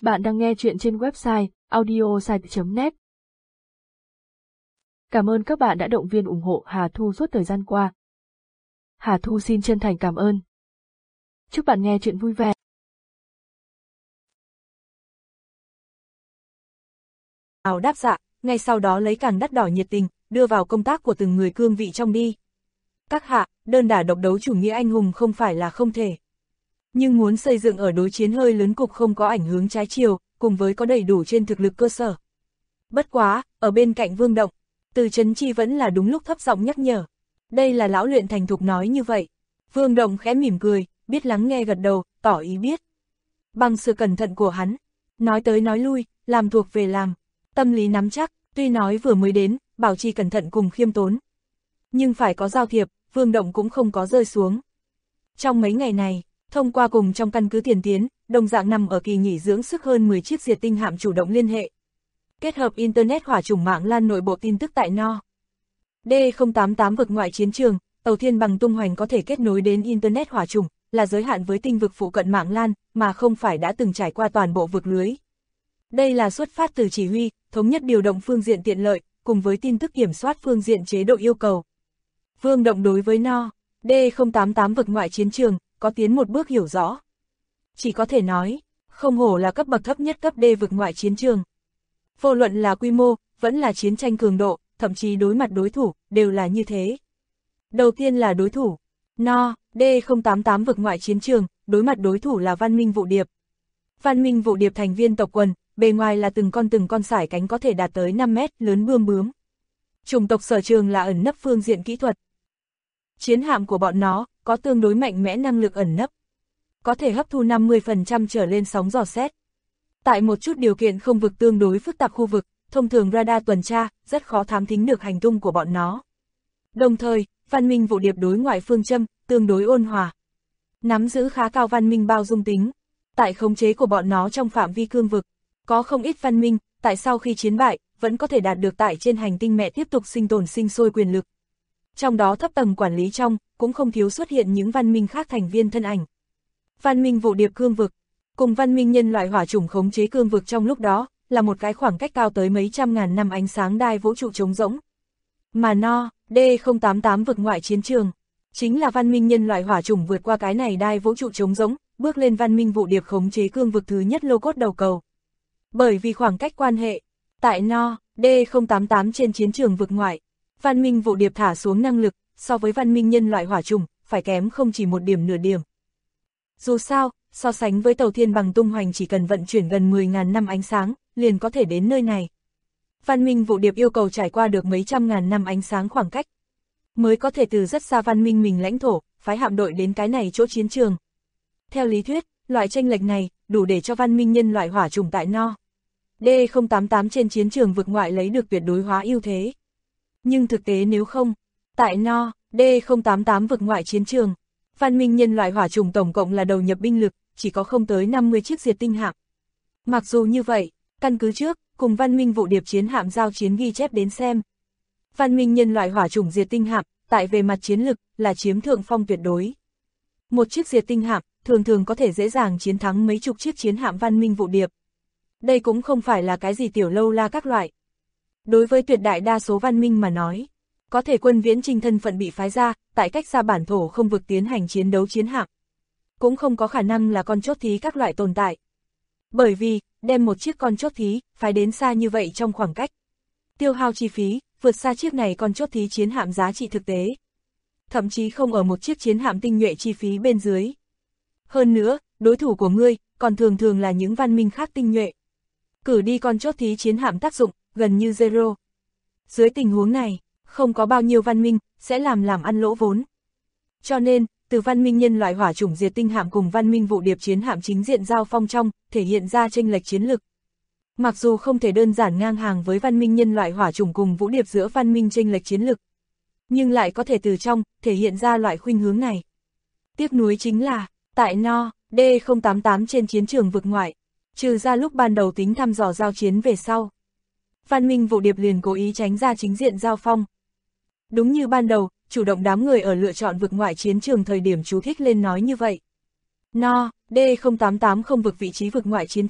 Bạn đang nghe chuyện trên website audiosite.net. Cảm ơn các bạn đã động viên ủng hộ Hà Thu suốt thời gian qua. Hà Thu xin chân thành cảm ơn. Chúc bạn nghe chuyện vui vẻ. Ảo đáp dạ, ngay sau đó lấy càng đắt đỏ nhiệt tình, đưa vào công tác của từng người cương vị trong đi. Các hạ, đơn đả độc đấu chủ nghĩa anh hùng không phải là không thể. Nhưng muốn xây dựng ở đối chiến hơi lớn cục không có ảnh hưởng trái chiều, cùng với có đầy đủ trên thực lực cơ sở. Bất quá, ở bên cạnh Vương Động, Từ Chấn Chi vẫn là đúng lúc thấp giọng nhắc nhở. Đây là lão luyện thành thục nói như vậy. Vương Động khẽ mỉm cười, biết lắng nghe gật đầu, tỏ ý biết. Bằng sự cẩn thận của hắn, nói tới nói lui, làm thuộc về làm. Tâm lý nắm chắc, tuy nói vừa mới đến, bảo trì cẩn thận cùng khiêm tốn. Nhưng phải có giao thiệp, Vương Động cũng không có rơi xuống. Trong mấy ngày này, thông qua cùng trong căn cứ Tiền Tiến, đồng dạng nằm ở kỳ nghỉ dưỡng sức hơn 10 chiếc diệt tinh hạm chủ động liên hệ. Kết hợp Internet hỏa chủng mạng lan nội bộ tin tức tại No. D088 vực ngoại chiến trường, tàu thiên bằng tung hoành có thể kết nối đến Internet hỏa chủng, là giới hạn với tinh vực phụ cận mạng lan, mà không phải đã từng trải qua toàn bộ vực lưới. Đây là xuất phát từ chỉ huy, thống nhất điều động phương diện tiện lợi, cùng với tin tức kiểm soát phương diện chế độ yêu cầu. Vương Động đối với No. D088 vực ngoại chiến trường, có tiến một bước hiểu rõ. Chỉ có thể nói, không hổ là cấp bậc thấp nhất cấp D vực ngoại chiến trường. Vô luận là quy mô, vẫn là chiến tranh cường độ, thậm chí đối mặt đối thủ, đều là như thế. Đầu tiên là đối thủ. No. D088 vực ngoại chiến trường, đối mặt đối thủ là Văn Minh Vụ Điệp. Văn Minh Vụ Điệp thành viên tộc quần, bề ngoài là từng con sải cánh có thể đạt tới 5 mét, lớn bươm bướm. Chủng tộc sở trường là ẩn nấp phương diện kỹ thuật. Chiến hạm của bọn nó, có tương đối mạnh mẽ năng lực ẩn nấp. Có thể hấp thu 50% trở lên sóng dò xét. Tại một chút điều kiện không vực tương đối phức tạp khu vực, thông thường radar tuần tra, rất khó thám thính được hành tung của bọn nó. Đồng thời, Văn Minh Vụ Điệp đối ngoại phương châm, tương đối ôn hòa. Nắm giữ khá cao văn minh bao dung tính. Tại khống chế của bọn nó trong phạm vi cương vực, có không ít văn minh, tại sau khi chiến bại, vẫn có thể đạt được tại trên hành tinh mẹ tiếp tục sinh tồn sinh sôi quyền lực. Trong đó thấp tầng quản lý trong, cũng không thiếu xuất hiện những văn minh khác thành viên thân ảnh. Văn Minh Vụ Điệp cương vực, cùng văn minh nhân loại hỏa chủng khống chế cương vực trong lúc đó, là một cái khoảng cách cao tới mấy trăm ngàn năm ánh sáng đai vũ trụ trống rỗng. Mà No. D088 vực ngoại chiến trường, chính là văn minh nhân loại hỏa chủng vượt qua cái này đai vũ trụ trống rỗng, bước lên Văn Minh Vụ Điệp khống chế cương vực thứ nhất lô cốt đầu cầu. Bởi vì khoảng cách quan hệ, tại No. D088 trên chiến trường vực ngoại, Văn Minh Vụ Điệp thả xuống năng lực, so với văn minh nhân loại hỏa chủng, phải kém không chỉ một điểm nửa điểm. Dù sao, so sánh với tàu thiên bằng tung hoành chỉ cần vận chuyển gần 10.000 năm ánh sáng, liền có thể đến nơi này. Văn Minh Vụ Điệp yêu cầu trải qua được mấy trăm ngàn năm ánh sáng khoảng cách, mới có thể từ rất xa văn minh mình lãnh thổ, phái hạm đội đến cái này chỗ chiến trường. Theo lý thuyết, loại chênh lệch này, đủ để cho văn minh nhân loại hỏa chủng tại No. D088 trên chiến trường vực ngoại lấy được tuyệt đối hóa ưu thế. Nhưng thực tế nếu không, tại No. D088 vực ngoại chiến trường, văn minh nhân loại hỏa chủng tổng cộng là đầu nhập binh lực, chỉ có không tới 50 chiếc diệt tinh hạm. Mặc dù như vậy, căn cứ trước, cùng Văn Minh Vụ Điệp chiến hạm giao chiến ghi chép đến xem. Văn minh nhân loại hỏa chủng diệt tinh hạm, tại về mặt chiến lực, là chiếm thượng phong tuyệt đối. Một chiếc diệt tinh hạm, thường có thể dễ dàng chiến thắng mấy chục chiếc chiến hạm Văn Minh Vụ Điệp. Đây cũng không phải là cái gì tiểu lâu la các loại. Đối với tuyệt đại đa số văn minh mà nói, có thể quân viễn trinh thân phận bị phái ra, tại cách xa bản thổ không vực tiến hành chiến đấu chiến hạm. Cũng không có khả năng là con chốt thí các loại tồn tại. Bởi vì, đem một chiếc con chốt thí, phái đến xa như vậy trong khoảng cách. Tiêu hao chi phí, vượt xa chiếc này con chốt thí chiến hạm giá trị thực tế. Thậm chí không ở một chiếc chiến hạm tinh nhuệ chi phí bên dưới. Hơn nữa, đối thủ của ngươi, còn thường là những văn minh khác tinh nhuệ. Cử đi con chốt thí chiến hạm tác dụng, gần như zero. Dưới tình huống này, không có bao nhiêu văn minh, sẽ làm ăn lỗ vốn. Cho nên, từ văn minh nhân loại hỏa chủng diệt tinh hạm cùng Văn Minh Vụ Điệp chiến hạm chính diện giao phong trong, thể hiện ra chênh lệch chiến lực. Mặc dù không thể đơn giản ngang hàng với văn minh nhân loại hỏa chủng cùng Vũ Điệp giữa văn minh chênh lệch chiến lực, nhưng lại có thể từ trong, thể hiện ra loại khuynh hướng này. Tiếc nuối chính là, tại No. D088 trên chiến trường vực ngoại, trừ ra lúc ban đầu tính thăm dò giao chiến về sau, Văn Minh Vụ Điệp liền cố ý tránh ra chính diện giao phong. Đúng như ban đầu, chủ động đám người ở lựa chọn vực ngoại chiến trường thời điểm chú thích lên nói như vậy. No. D088 không vực vị trí vực ngoại chiến trường,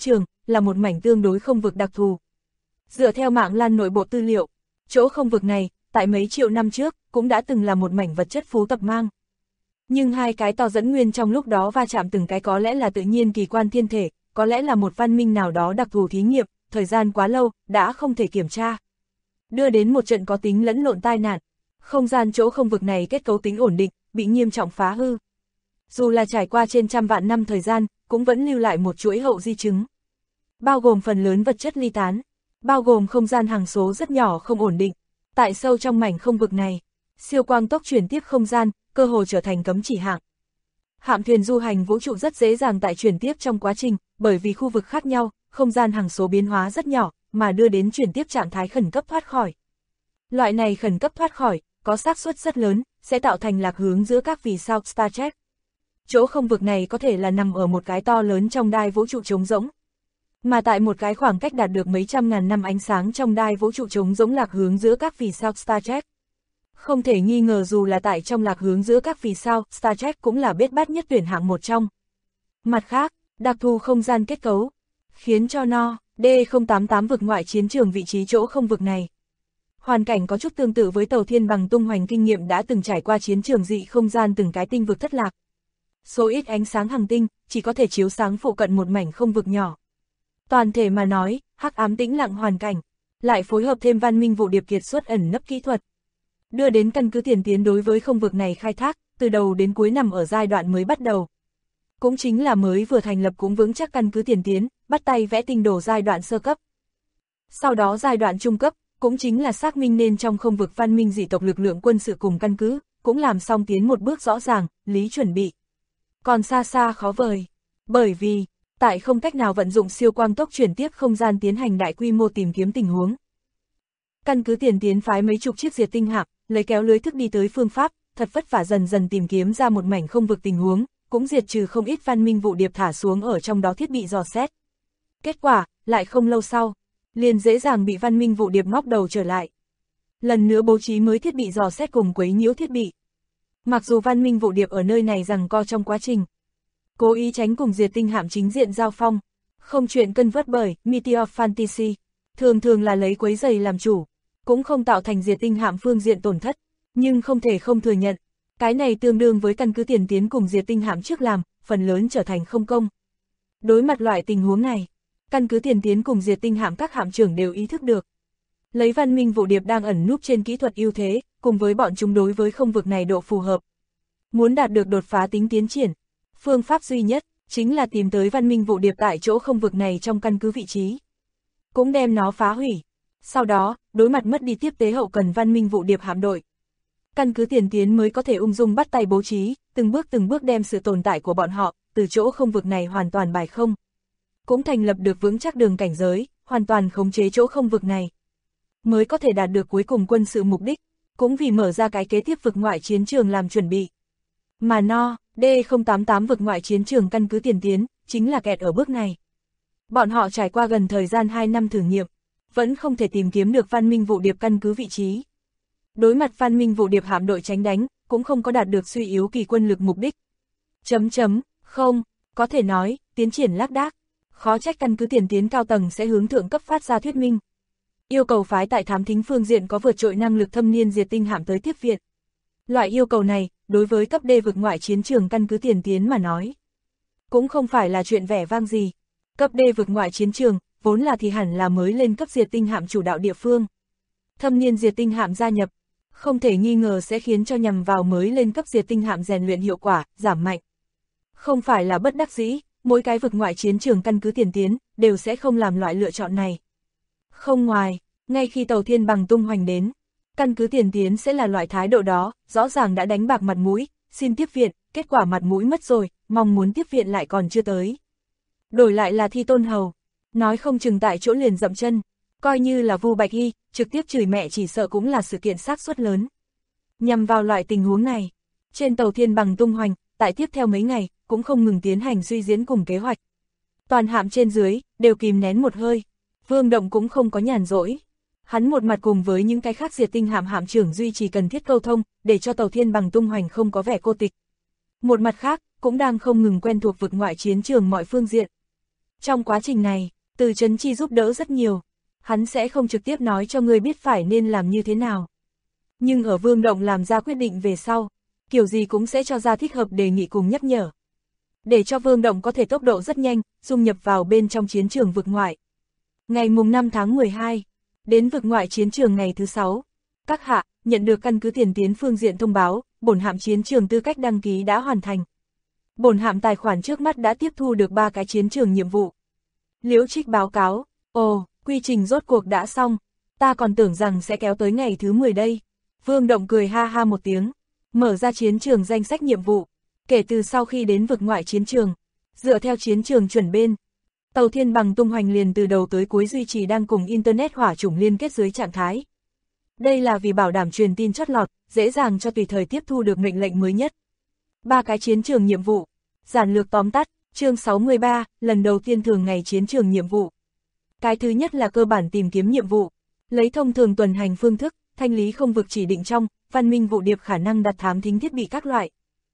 là một mảnh tương đối không vực đặc thù. Dựa theo mạng lan nội bộ tư liệu, chỗ không vực này, tại mấy triệu năm trước, cũng đã từng là một mảnh vật chất phú tập mang. Nhưng hai cái to dẫn nguyên trong lúc đó va chạm từng cái có lẽ là tự nhiên kỳ quan thiên thể, có lẽ là một văn minh nào đó đặc thù thí nghiệm, thời gian quá lâu, đã không thể kiểm tra. Đưa đến một trận có tính lẫn lộn tai nạn. Không gian chỗ không vực này kết cấu tính ổn định, bị nghiêm trọng phá hư. Dù là trải qua trên trăm vạn năm thời gian, cũng vẫn lưu lại một chuỗi hậu di chứng. Bao gồm phần lớn vật chất ly tán, bao gồm không gian hằng số rất nhỏ không ổn định. Tại sâu trong mảnh không vực này, siêu quang tốc chuyển tiếp không gian, cơ hồ trở thành cấm chỉ hạng. Hạm thuyền du hành vũ trụ rất dễ dàng tại chuyển tiếp trong quá trình, bởi vì khu vực khác nhau, không gian hằng số biến hóa rất nhỏ, mà đưa đến chuyển tiếp trạng thái khẩn cấp thoát khỏi. Loại này khẩn cấp thoát khỏi, có xác suất rất lớn, sẽ tạo thành lạc hướng giữa các vì sao Star Trek. Chỗ không vực này có thể là nằm ở một cái to lớn trong đai vũ trụ trống rỗng. Mà tại một cái khoảng cách đạt được mấy trăm ngàn năm ánh sáng trong đai vũ trụ trống rỗng lạc hướng giữa các vì sao Star Trek. Không thể nghi ngờ dù là tại trong lạc hướng giữa các vì sao, Star Trek cũng là bết bát nhất tuyển hạng một trong. Mặt khác, đặc thù không gian kết cấu, khiến cho D088 vực ngoại chiến trường vị trí chỗ không vực này. Hoàn cảnh có chút tương tự với tàu thiên bằng tung hoành kinh nghiệm đã từng trải qua chiến trường dị không gian từng cái tinh vực thất lạc. Số ít ánh sáng hành tinh, chỉ có thể chiếu sáng phụ cận một mảnh không vực nhỏ. Toàn thể mà nói, hắc ám tĩnh lặng hoàn cảnh, lại phối hợp thêm văn minh vụ điệp kiệt xuất ẩn nấp kỹ thuật. Đưa đến căn cứ tiền tiến đối với không vực này khai thác, từ đầu đến cuối nằm ở giai đoạn mới bắt đầu. Cũng chính là mới vừa thành lập cũng vững chắc căn cứ tiền tiến, bắt tay vẽ tinh đồ giai đoạn sơ cấp. Sau đó giai đoạn trung cấp, cũng chính là xác minh nên trong không vực văn minh dị tộc lực lượng quân sự cùng căn cứ, cũng làm xong tiến một bước rõ ràng, lý chuẩn bị. Còn xa xa khó vời, bởi vì, tại không cách nào vận dụng siêu quang tốc chuyển tiếp không gian tiến hành đại quy mô tìm kiếm tình huống. Căn cứ tiền tiến phái mấy chục chiếc diệt tinh hạm, lấy kéo lưới thức đi tới phương pháp, thật vất vả dần dần tìm kiếm ra một mảnh không vực tình huống, cũng diệt trừ không ít văn minh vụ điệp thả xuống ở trong đó thiết bị dò xét. Kết quả, lại không lâu sau, liền dễ dàng bị văn minh vụ điệp ngóc đầu trở lại. Lần nữa bố trí mới thiết bị dò xét cùng quấy nhiễu thiết bị. Mặc dù văn minh vụ điệp ở nơi này giằng co trong quá trình, cố ý tránh cùng diệt tinh hạm chính diện giao phong, không chuyện cân vớt bởi Meteor Fantasy, thường là lấy quấy giày làm chủ, cũng không tạo thành diệt tinh hạm phương diện tổn thất, nhưng không thể không thừa nhận, cái này tương đương với căn cứ tiền tiến cùng diệt tinh hạm trước làm, phần lớn trở thành không công. Đối mặt loại tình huống này, căn cứ tiền tiến cùng diệt tinh hạm các hạm trưởng đều ý thức được. Lấy văn minh vụ điệp đang ẩn núp trên kỹ thuật ưu thế, cùng với bọn chúng đối với không vực này độ phù hợp. Muốn đạt được đột phá tính tiến triển, phương pháp duy nhất, chính là tìm tới văn minh vụ điệp tại chỗ không vực này trong căn cứ vị trí. Cũng đem nó phá hủy. Sau đó, đối mặt mất đi tiếp tế hậu cần văn minh vụ điệp hạm đội. Căn cứ tiền tiến mới có thể ung dung bắt tay bố trí, từng bước đem sự tồn tại của bọn họ, từ chỗ không vực này hoàn toàn bài không. Cũng thành lập được vững chắc đường cảnh giới, hoàn toàn khống chế chỗ không vực này. Mới có thể đạt được cuối cùng quân sự mục đích, cũng vì mở ra cái kế tiếp vực ngoại chiến trường làm chuẩn bị. Mà D088 vực ngoại chiến trường căn cứ tiền tiến, chính là kẹt ở bước này. Bọn họ trải qua gần thời gian 2 năm thử nghiệm, vẫn không thể tìm kiếm được văn minh vụ điệp căn cứ vị trí. Đối mặt văn minh vụ điệp hạm đội tránh đánh, cũng không có đạt được suy yếu kỳ quân lực mục đích. Không, có thể nói, tiến triển lác đác, khó trách căn cứ tiền tiến cao tầng sẽ hướng thượng cấp phát ra thuyết minh. Yêu cầu phái tại thám thính phương diện có vượt trội năng lực thâm niên diệt tinh hạm tới tiếp viện. Loại yêu cầu này, đối với cấp D vực ngoại chiến trường căn cứ tiền tiến mà nói, cũng không phải là chuyện vẻ vang gì. Cấp D vực ngoại chiến trường, vốn là thì hẳn là mới lên cấp diệt tinh hạm chủ đạo địa phương. Thâm niên diệt tinh hạm gia nhập, không thể nghi ngờ sẽ khiến cho nhằm vào mới lên cấp diệt tinh hạm rèn luyện hiệu quả, giảm mạnh. Không phải là bất đắc dĩ, mỗi cái vực ngoại chiến trường căn cứ tiền tiến, đều sẽ không làm loại lựa chọn này. Không ngoài, ngay khi tàu thiên bằng tung hoành đến, căn cứ tiền tiến sẽ là loại thái độ đó, rõ ràng đã đánh bạc mặt mũi, xin tiếp viện, kết quả mặt mũi mất rồi, mong muốn tiếp viện lại còn chưa tới. Đổi lại là Thi Tôn Hầu, nói không chừng tại chỗ liền dậm chân, coi như là Vu Bạch Hy, trực tiếp chửi mẹ chỉ sợ cũng là sự kiện xác suất lớn. Nhằm vào loại tình huống này, trên tàu thiên bằng tung hoành, tại tiếp theo mấy ngày, cũng không ngừng tiến hành suy diễn cùng kế hoạch. Toàn hạm trên dưới, đều kìm nén một hơi, Vương Động cũng không có nhàn rỗi. Hắn một mặt cùng với những cái khác diệt tinh hạm hạm trưởng duy trì cần thiết câu thông, để cho tàu thiên bằng tung hoành không có vẻ cô tịch. Một mặt khác, cũng đang không ngừng quen thuộc vực ngoại chiến trường mọi phương diện. Trong quá trình này, Từ Chấn Chi giúp đỡ rất nhiều, hắn sẽ không trực tiếp nói cho ngươi biết phải nên làm như thế nào. Nhưng ở Vương Động làm ra quyết định về sau, kiểu gì cũng sẽ cho ra thích hợp đề nghị cùng nhắc nhở. Để cho Vương Động có thể tốc độ rất nhanh, dung nhập vào bên trong chiến trường vực ngoại. Ngày mùng 5 tháng 12, đến vực ngoại chiến trường ngày thứ 6. Các hạ, nhận được căn cứ tiền tiến phương diện thông báo, bổn hạm chiến trường tư cách đăng ký đã hoàn thành. Bổn hạm tài khoản trước mắt đã tiếp thu được 3 cái chiến trường nhiệm vụ. Liễu Trích báo cáo, ồ, quy trình rốt cuộc đã xong, ta còn tưởng rằng sẽ kéo tới ngày thứ 10 đây. Vương Động cười ha ha một tiếng, mở ra chiến trường danh sách nhiệm vụ. Kể từ sau khi đến vực ngoại chiến trường, dựa theo chiến trường chuẩn bên, tàu Thiên Bằng tung hoành liền từ đầu tới cuối duy trì đang cùng Internet hỏa chủng liên kết dưới trạng thái. Đây là vì bảo đảm truyền tin chót lọt, dễ dàng cho tùy thời tiếp thu được mệnh lệnh mới nhất. 3 cái chiến trường nhiệm vụ, giản lược tóm tắt, chương 63, lần đầu tiên thường ngày chiến trường nhiệm vụ. Cái thứ nhất là cơ bản tìm kiếm nhiệm vụ, lấy thông thường tuần hành phương thức, thanh lý không vực chỉ định trong, văn minh vụ điệp khả năng đặt thám thính thiết bị các loại.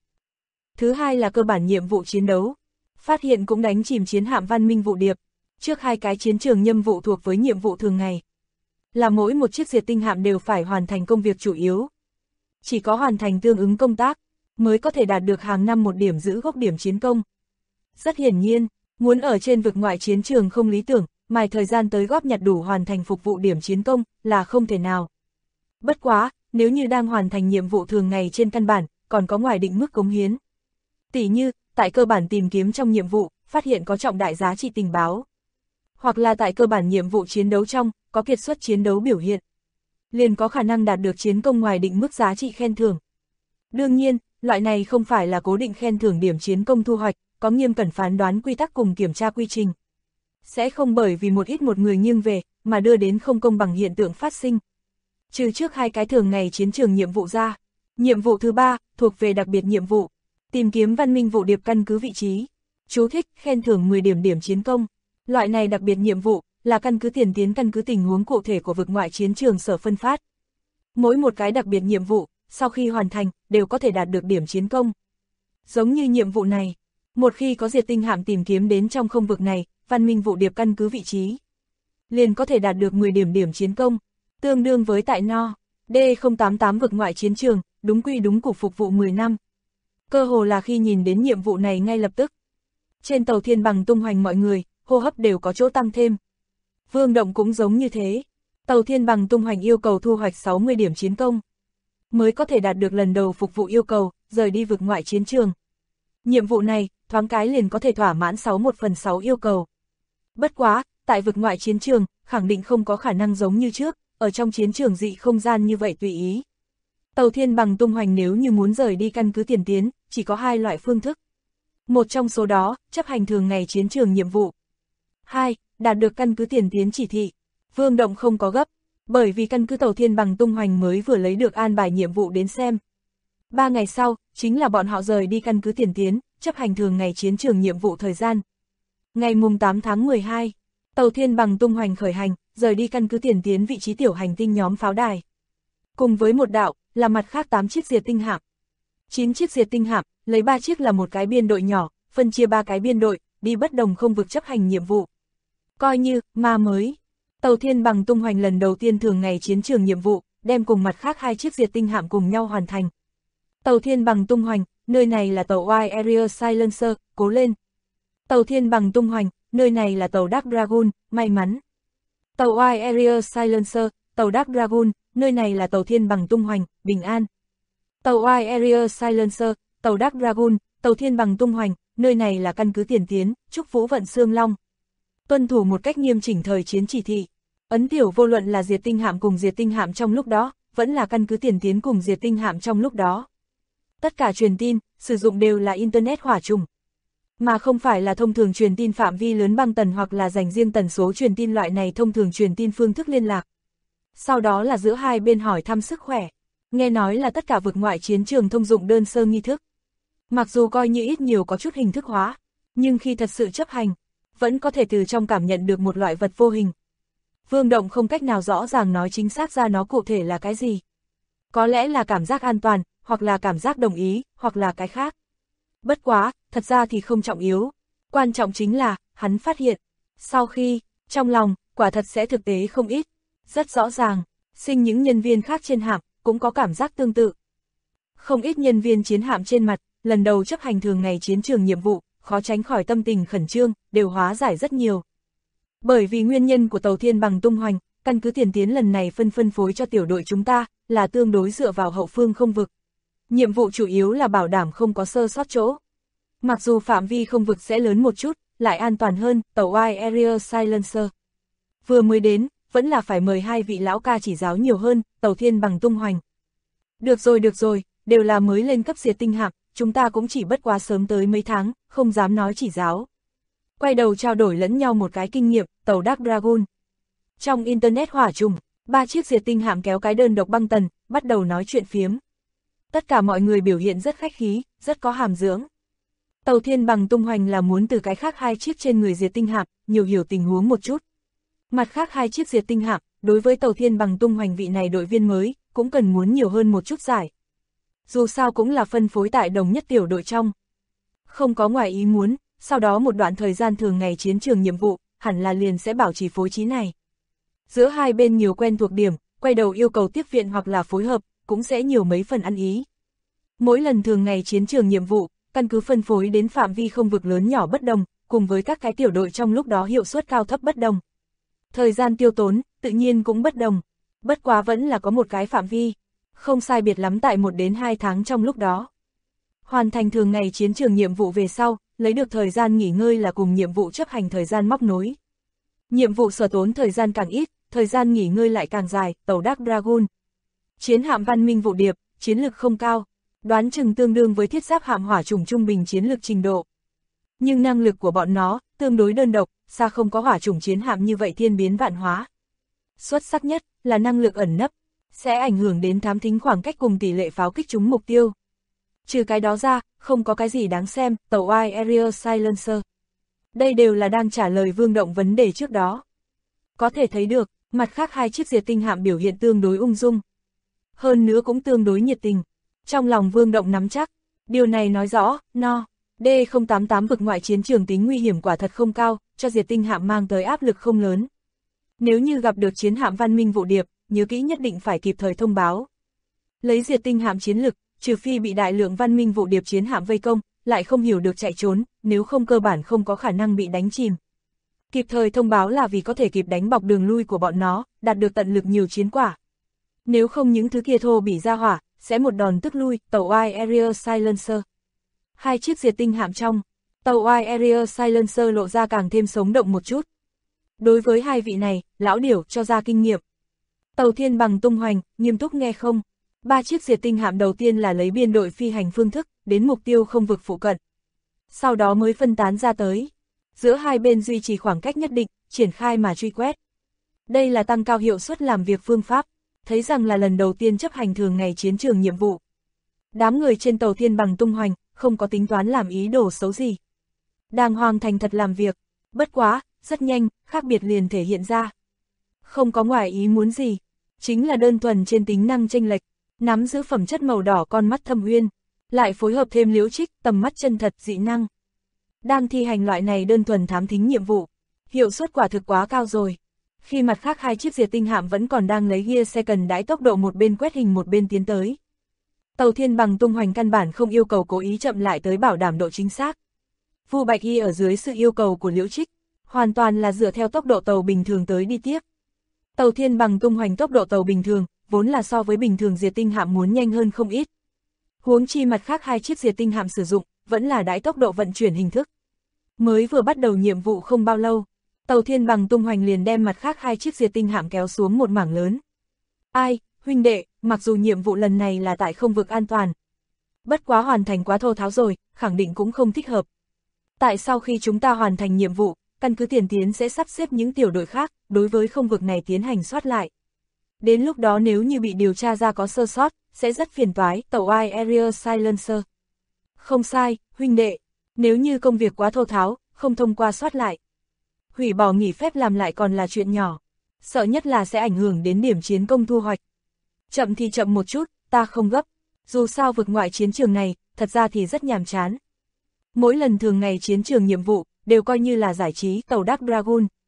Thứ hai là cơ bản nhiệm vụ chiến đấu, phát hiện cũng đánh chìm chiến hạm văn minh vụ điệp. Trước 2 cái chiến trường nhiệm vụ thuộc với nhiệm vụ thường ngày, là mỗi một chiếc diệt tinh hạm đều phải hoàn thành công việc chủ yếu. Chỉ có hoàn thành tương ứng công tác, mới có thể đạt được hàng năm một điểm giữ gốc điểm chiến công. Rất hiển nhiên, muốn ở trên vực ngoại chiến trường không lý tưởng, mài thời gian tới góp nhặt đủ hoàn thành phục vụ điểm chiến công, là không thể nào. Bất quá, nếu như đang hoàn thành nhiệm vụ thường ngày trên căn bản, còn có ngoài định mức cống hiến. Tỉ như, tại cơ bản tìm kiếm trong nhiệm vụ, phát hiện có trọng đại giá trị tình báo. Hoặc là tại cơ bản nhiệm vụ chiến đấu trong, có kiệt xuất chiến đấu biểu hiện. Liền có khả năng đạt được chiến công ngoài định mức giá trị khen thưởng. Đương nhiên, loại này không phải là cố định khen thưởng điểm chiến công thu hoạch, có nghiêm cẩn phán đoán quy tắc cùng kiểm tra quy trình. Sẽ không bởi vì một người nghiêng về, mà đưa đến không công bằng hiện tượng phát sinh. Trừ trước 2 cái thường ngày chiến trường nhiệm vụ ra, nhiệm vụ thứ 3, thuộc về đặc biệt nhiệm vụ, tìm kiếm văn minh vụ điệp căn cứ vị trí. Chú thích, khen thưởng 10 điểm điểm chiến công. Loại này đặc biệt nhiệm vụ, là căn cứ tiền tiến căn cứ tình huống cụ thể của vực ngoại chiến trường sở phân phát. Mỗi một cái đặc biệt nhiệm vụ, sau khi hoàn thành, đều có thể đạt được điểm chiến công. Giống như nhiệm vụ này, một khi có diệt tinh hạm tìm kiếm đến trong không vực này, văn minh vụ điệp căn cứ vị trí, liền có thể đạt được 10 điểm điểm chiến công, tương đương với tại No. D088 vực ngoại chiến trường, đúng quy đúng cục phục vụ 10 năm. Cơ hồ là khi nhìn đến nhiệm vụ này ngay lập tức. Trên tàu Thiên Bằng tung hoành mọi người, hô hấp đều có chỗ tăng thêm. Vương Động cũng giống như thế. Tàu Thiên Bằng tung hoành yêu cầu thu hoạch 60 điểm chiến công, mới có thể đạt được lần đầu phục vụ yêu cầu, rời đi vực ngoại chiến trường. Nhiệm vụ này, thoáng cái liền có thể thỏa mãn 1/6 yêu cầu. Bất quá, tại vực ngoại chiến trường, khẳng định không có khả năng giống như trước, ở trong chiến trường dị không gian như vậy tùy ý. Tàu Thiên Bằng tung hoành nếu như muốn rời đi căn cứ tiền tiến, chỉ có 2 loại phương thức. Một trong số đó, chấp hành thường ngày chiến trường nhiệm vụ. 2. Đạt được căn cứ tiền tiến chỉ thị. Vương Động không có gấp, bởi vì căn cứ tàu Thiên Bằng tung hoành mới vừa lấy được an bài nhiệm vụ đến xem. 3 ngày sau, chính là bọn họ rời đi căn cứ tiền tiến, chấp hành thường ngày chiến trường nhiệm vụ thời gian. Ngày mùng 8 tháng 12, tàu Thiên Bằng tung hoành khởi hành, rời đi căn cứ tiền tiến vị trí tiểu hành tinh nhóm pháo đài. Cùng với một đạo, là mặt khác 8 chiếc diệt tinh hạm. 9 chiếc diệt tinh hạm, lấy 3 chiếc là một cái biên đội nhỏ, phân chia 3 cái biên đội, đi bất đồng không vực chấp hành nhiệm vụ. Coi như, ma mới. Tàu Thiên Bằng tung hoành lần đầu tiên thường ngày chiến trường nhiệm vụ, đem cùng mặt khác 2 chiếc diệt tinh hạm cùng nhau hoàn thành. Tàu Thiên Bằng tung hoành, nơi này là tàu Wide Area Silencer, cố lên. Tàu Thiên Bằng tung hoành, nơi này là tàu Dark Dragon, may mắn. Tàu Wide Area Silencer, tàu Dark Dragon, nơi này là tàu Thiên Bằng tung hoành, bình an. Tàu Wide Area Silencer, tàu Dark Dragon, tàu Thiên Bằng tung hoành, nơi này là căn cứ tiền tiến, chúc Vũ vận Sương Long. Tuân thủ một cách nghiêm chỉnh thời chiến chỉ thị. Ấn tiểu vô luận là diệt tinh hạm cùng diệt tinh hạm trong lúc đó, vẫn là căn cứ tiền tiến cùng diệt tinh hạm trong lúc đó. Tất cả truyền tin, sử dụng đều là Internet hỏa trùng, mà không phải là thông thường truyền tin phạm vi lớn băng tần hoặc là dành riêng tần số truyền tin loại này thông thường truyền tin phương thức liên lạc. Sau đó là giữa hai bên hỏi thăm sức khỏe. Nghe nói là tất cả vực ngoại chiến trường thông dụng đơn sơ nghi thức. Mặc dù coi như ít nhiều có chút hình thức hóa, nhưng khi thật sự chấp hành, vẫn có thể từ trong cảm nhận được một loại vật vô hình. Vương Động không cách nào rõ ràng nói chính xác ra nó cụ thể là cái gì. Có lẽ là cảm giác an toàn, hoặc là cảm giác đồng ý, hoặc là cái khác. Bất quá, thật ra thì không trọng yếu. Quan trọng chính là, hắn phát hiện, sau khi Trong lòng, quả thật sẽ thực tế không ít. Rất rõ ràng, sinh những nhân viên khác trên hạm, cũng có cảm giác tương tự. Không ít nhân viên chiến hạm trên mặt, lần đầu chấp hành thường ngày chiến trường nhiệm vụ, khó tránh khỏi tâm tình khẩn trương, đều hóa giải rất nhiều. Bởi vì nguyên nhân của tàu Thiên Bằng tung hoành, căn cứ tiền tiến lần này phân phối cho tiểu đội chúng ta, là tương đối dựa vào hậu phương không vực. Nhiệm vụ chủ yếu là bảo đảm không có sơ sót chỗ. Mặc dù phạm vi không vực sẽ lớn một chút, lại an toàn hơn, tàu Wide Area Silencer. Vừa mới đến, vẫn là phải mời 2 vị lão ca chỉ giáo nhiều hơn, tàu Thiên Bằng tung hoành. Được rồi, đều là mới lên cấp diệt tinh hạm, chúng ta cũng chỉ bất quá sớm tới mấy tháng, không dám nói chỉ giáo. Quay đầu trao đổi lẫn nhau một cái kinh nghiệm, tàu Dark Dragon. Trong Internet hỏa trùng, 3 chiếc diệt tinh hạm kéo cái đơn độc băng tần, bắt đầu nói chuyện phiếm. Tất cả mọi người biểu hiện rất khách khí, rất có hàm dưỡng. Tàu Thiên Bằng tung hoành là muốn từ cái khác 2 chiếc trên người diệt tinh hạm, nhiều hiểu tình huống một chút. Mặt khác 2 chiếc diệt tinh hạm, đối với tàu Thiên Bằng tung hoành vị này đội viên mới, cũng cần muốn nhiều hơn một chút giải. Dù sao cũng là phân phối tại đồng nhất tiểu đội trong. Không có ngoài ý muốn, sau đó một đoạn thời gian thường ngày chiến trường nhiệm vụ, hẳn là liền sẽ bảo trì phối trí này. Giữa hai bên nhiều quen thuộc điểm, quay đầu yêu cầu tiếp viện hoặc là phối hợp, cũng sẽ nhiều mấy phần ăn ý. Mỗi lần thường ngày chiến trường nhiệm vụ, căn cứ phân phối đến phạm vi không vực lớn nhỏ bất đồng, cùng với các cái tiểu đội trong lúc đó hiệu suất cao thấp bất đồng. Thời gian tiêu tốn, tự nhiên cũng bất đồng. Bất quá vẫn là có một cái phạm vi, không sai biệt lắm tại 1 đến 2 tháng trong lúc đó. Hoàn thành thường ngày chiến trường nhiệm vụ về sau, lấy được thời gian nghỉ ngơi là cùng nhiệm vụ chấp hành thời gian móc nối. Nhiệm vụ sở tốn thời gian càng ít, thời gian nghỉ ngơi lại càng dài, tàu Dark Dragon. Chiến hạm văn minh vụ điệp, chiến lực không cao, đoán chừng tương đương với thiết giáp hạm hỏa chủng trung bình chiến lực trình độ. Nhưng năng lực của bọn nó, tương đối đơn độc, xa không có hỏa chủng chiến hạm như vậy thiên biến vạn hóa. Xuất sắc nhất, là năng lực ẩn nấp, sẽ ảnh hưởng đến thám thính khoảng cách cùng tỷ lệ pháo kích trúng mục tiêu. Trừ cái đó ra, không có cái gì đáng xem, tàu Wide Area Silencer. Đây đều là đang trả lời Vương Động vấn đề trước đó. Có thể thấy được, mặt khác 2 chiếc diệt tinh hạm biểu hiện tương đối ung dung. Hơn nữa cũng tương đối nhiệt tình. Trong lòng Vương Động nắm chắc, điều này nói rõ, D088 vực ngoại chiến trường tính nguy hiểm quả thật không cao, cho diệt tinh hạm mang tới áp lực không lớn. Nếu như gặp được chiến hạm văn minh vụ điệp, nhớ kỹ nhất định phải kịp thời thông báo. Lấy diệt tinh hạm chiến lực, trừ phi bị đại lượng văn minh vụ điệp chiến hạm vây công, lại không hiểu được chạy trốn, nếu không cơ bản không có khả năng bị đánh chìm. Kịp thời thông báo là vì có thể kịp đánh bọc đường lui của bọn nó, đạt được tận lực nhiều chiến quả. Nếu không những thứ kia thô bị ra hỏa, sẽ một đòn tức lui, tàu Wide Area Silencer. 2 chiếc diệt tinh hạm trong, tàu Wide Area Silencer lộ ra càng thêm sống động một chút. Đối với 2 vị này, lão điểu cho ra kinh nghiệm. Tàu Thiên Bằng tung hoành, nghiêm túc nghe không? 3 chiếc diệt tinh hạm đầu tiên là lấy biên đội phi hành phương thức, đến mục tiêu không vực phụ cận. Sau đó mới phân tán ra tới. Giữa hai bên duy trì khoảng cách nhất định, triển khai mà truy quét. Đây là tăng cao hiệu suất làm việc phương pháp, thấy rằng là lần đầu tiên chấp hành thường ngày chiến trường nhiệm vụ. Đám người trên tàu Thiên Bằng tung hoành, không có tính toán làm ý đồ xấu gì. Đàng hoàng thành thật làm việc, bất quá, rất nhanh, khác biệt liền thể hiện ra. Không có ngoài ý muốn gì, chính là đơn thuần trên tính năng chênh lệch, nắm giữ phẩm chất màu đỏ con mắt thâm uyên, lại phối hợp thêm Liễu Trích, tầm mắt chân thật dị năng. Đang thi hành loại này đơn thuần thám thính nhiệm vụ, hiệu suất quả thực quá cao rồi. Khi mặt khác 2 chiếc diệt tinh hạm vẫn còn đang lấy gear second đãi tốc độ một bên quét hình một bên tiến tới. Tàu Thiên Bằng tung hoành căn bản không yêu cầu cố ý chậm lại tới bảo đảm độ chính xác. Vu Bạch Y ở dưới sự yêu cầu của Liễu Trích, hoàn toàn là dựa theo tốc độ tàu bình thường tới đi tiếp. Tàu Thiên Bằng tung hoành tốc độ tàu bình thường, vốn là so với bình thường diệt tinh hạm muốn nhanh hơn không ít. Huống chi mặt khác 2 chiếc diệt tinh hạm sử dụng, vẫn là đãi tốc độ vận chuyển hình thức. Mới vừa bắt đầu nhiệm vụ không bao lâu, tàu Thiên Bằng tung hoành liền đem mặt khác 2 chiếc diệt tinh hạm kéo xuống một mảng lớn. Ai, huynh đệ, mặc dù nhiệm vụ lần này là tại không vực an toàn. Bất quá hoàn thành quá thô tháo rồi, khẳng định cũng không thích hợp. Tại sau khi chúng ta hoàn thành nhiệm vụ, căn cứ tiền tiến sẽ sắp xếp những tiểu đội khác, đối với không vực này tiến hành soát lại. Đến lúc đó nếu như bị điều tra ra có sơ sót, sẽ rất phiền toái, tàu Wide Area Silencer. Không sai, huynh đệ, nếu như công việc quá thô tháo, không thông qua soát lại. Hủy bỏ nghỉ phép làm lại còn là chuyện nhỏ, sợ nhất là sẽ ảnh hưởng đến điểm chiến công thu hoạch. Chậm thì chậm một chút, ta không gấp, dù sao vực ngoại chiến trường này, thật ra thì rất nhàm chán. Mỗi lần thường ngày chiến trường nhiệm vụ, đều coi như là giải trí, tàu Dark Dragon.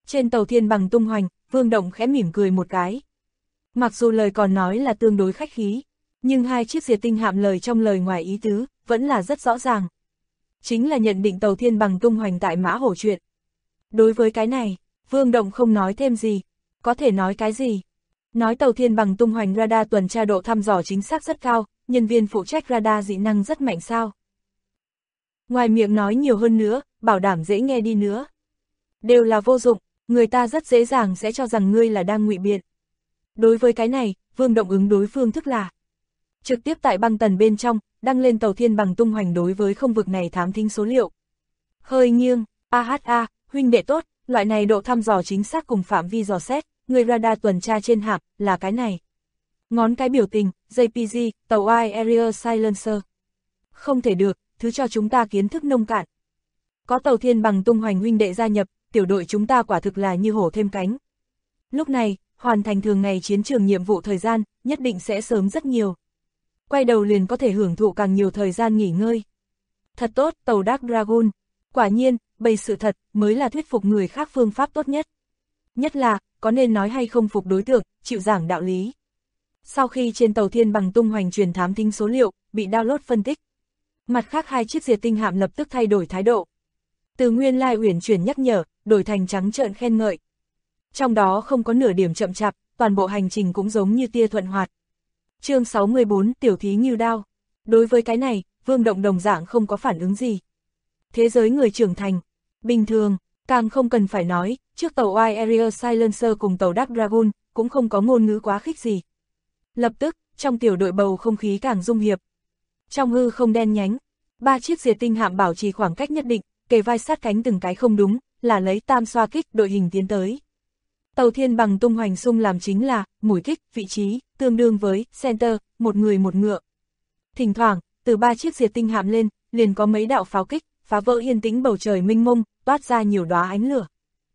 Trên tàu thiên bằng tung hoành, Vương Động khẽ mỉm cười một cái. Mặc dù lời còn nói là tương đối khách khí, nhưng hai chiếc diệt tinh hạm lời trong lời ngoài ý tứ, vẫn là rất rõ ràng. Chính là nhận định tàu thiên bằng tung hoành tại Mã Hổ chuyện. Đối với cái này, Vương Động không nói thêm gì. Có thể nói cái gì? Nói tàu thiên bằng tung hoành radar tuần tra độ thăm dò chính xác rất cao, nhân viên phụ trách radar dị năng rất mạnh sao. Ngoài miệng nói nhiều hơn nữa, bảo đảm dễ nghe đi nữa. Đều là vô dụng, người ta rất dễ dàng sẽ cho rằng ngươi là đang ngụy biện. Đối với cái này, Vương Động ứng đối phương thức là trực tiếp tại băng tần bên trong, đăng lên tàu thiên bằng tung hoành đối với không vực này thám thính số liệu. Hơi nghiêng, AHA, huynh đệ tốt, loại này độ thăm dò chính xác cùng phạm vi dò xét, người radar tuần tra trên hạm, là cái này. Ngón cái biểu tình, JPG, tàu Area Silencer. Không thể được, thứ cho chúng ta kiến thức nông cạn. Có tàu thiên bằng tung hoành huynh đệ gia nhập, tiểu đội chúng ta quả thực là như hổ thêm cánh. Lúc này, hoàn thành thường ngày chiến trường nhiệm vụ thời gian, nhất định sẽ sớm rất nhiều. Quay đầu liền có thể hưởng thụ càng nhiều thời gian nghỉ ngơi. Thật tốt, tàu Dark Dragon. Quả nhiên, bày sự thật, mới là thuyết phục người khác phương pháp tốt nhất. Nhất là, có nên nói hay không phục đối tượng, chịu giảng đạo lý. Sau khi trên tàu thiên bằng tung hoành truyền thám thính số liệu, bị download phân tích. Mặt khác hai chiếc diệt tinh hạm lập tức thay đổi thái độ. Từ nguyên lai uyển chuyển nhắc nhở, đổi thành trắng trợn khen ngợi. Trong đó không có nửa điểm chậm chạp, toàn bộ hành trình cũng giống như tia thuận hoạt. Chương 64 Tiểu thí Ngưu Đao. Đối với cái này, Vương Động đồng dạng không có phản ứng gì. Thế giới người trưởng thành, bình thường, càng không cần phải nói, trước tàu Area Silencer cùng tàu Dark Dragon, cũng không có ngôn ngữ quá khích gì. Lập tức, trong tiểu đội bầu không khí càng dung hiệp. Trong hư không đen nhánh, ba chiếc diệt tinh hạm bảo trì khoảng cách nhất định, kề vai sát cánh từng cái không đúng, là lấy tam xoa kích đội hình tiến tới. Tàu thiên bằng tung hoành xung làm chính là, mũi kích, vị trí, tương đương với, center, một người một ngựa. Thỉnh thoảng, từ ba chiếc diệt tinh hạm lên, liền có mấy đạo pháo kích, phá vỡ yên tĩnh bầu trời mênh mông, toát ra nhiều đóa ánh lửa.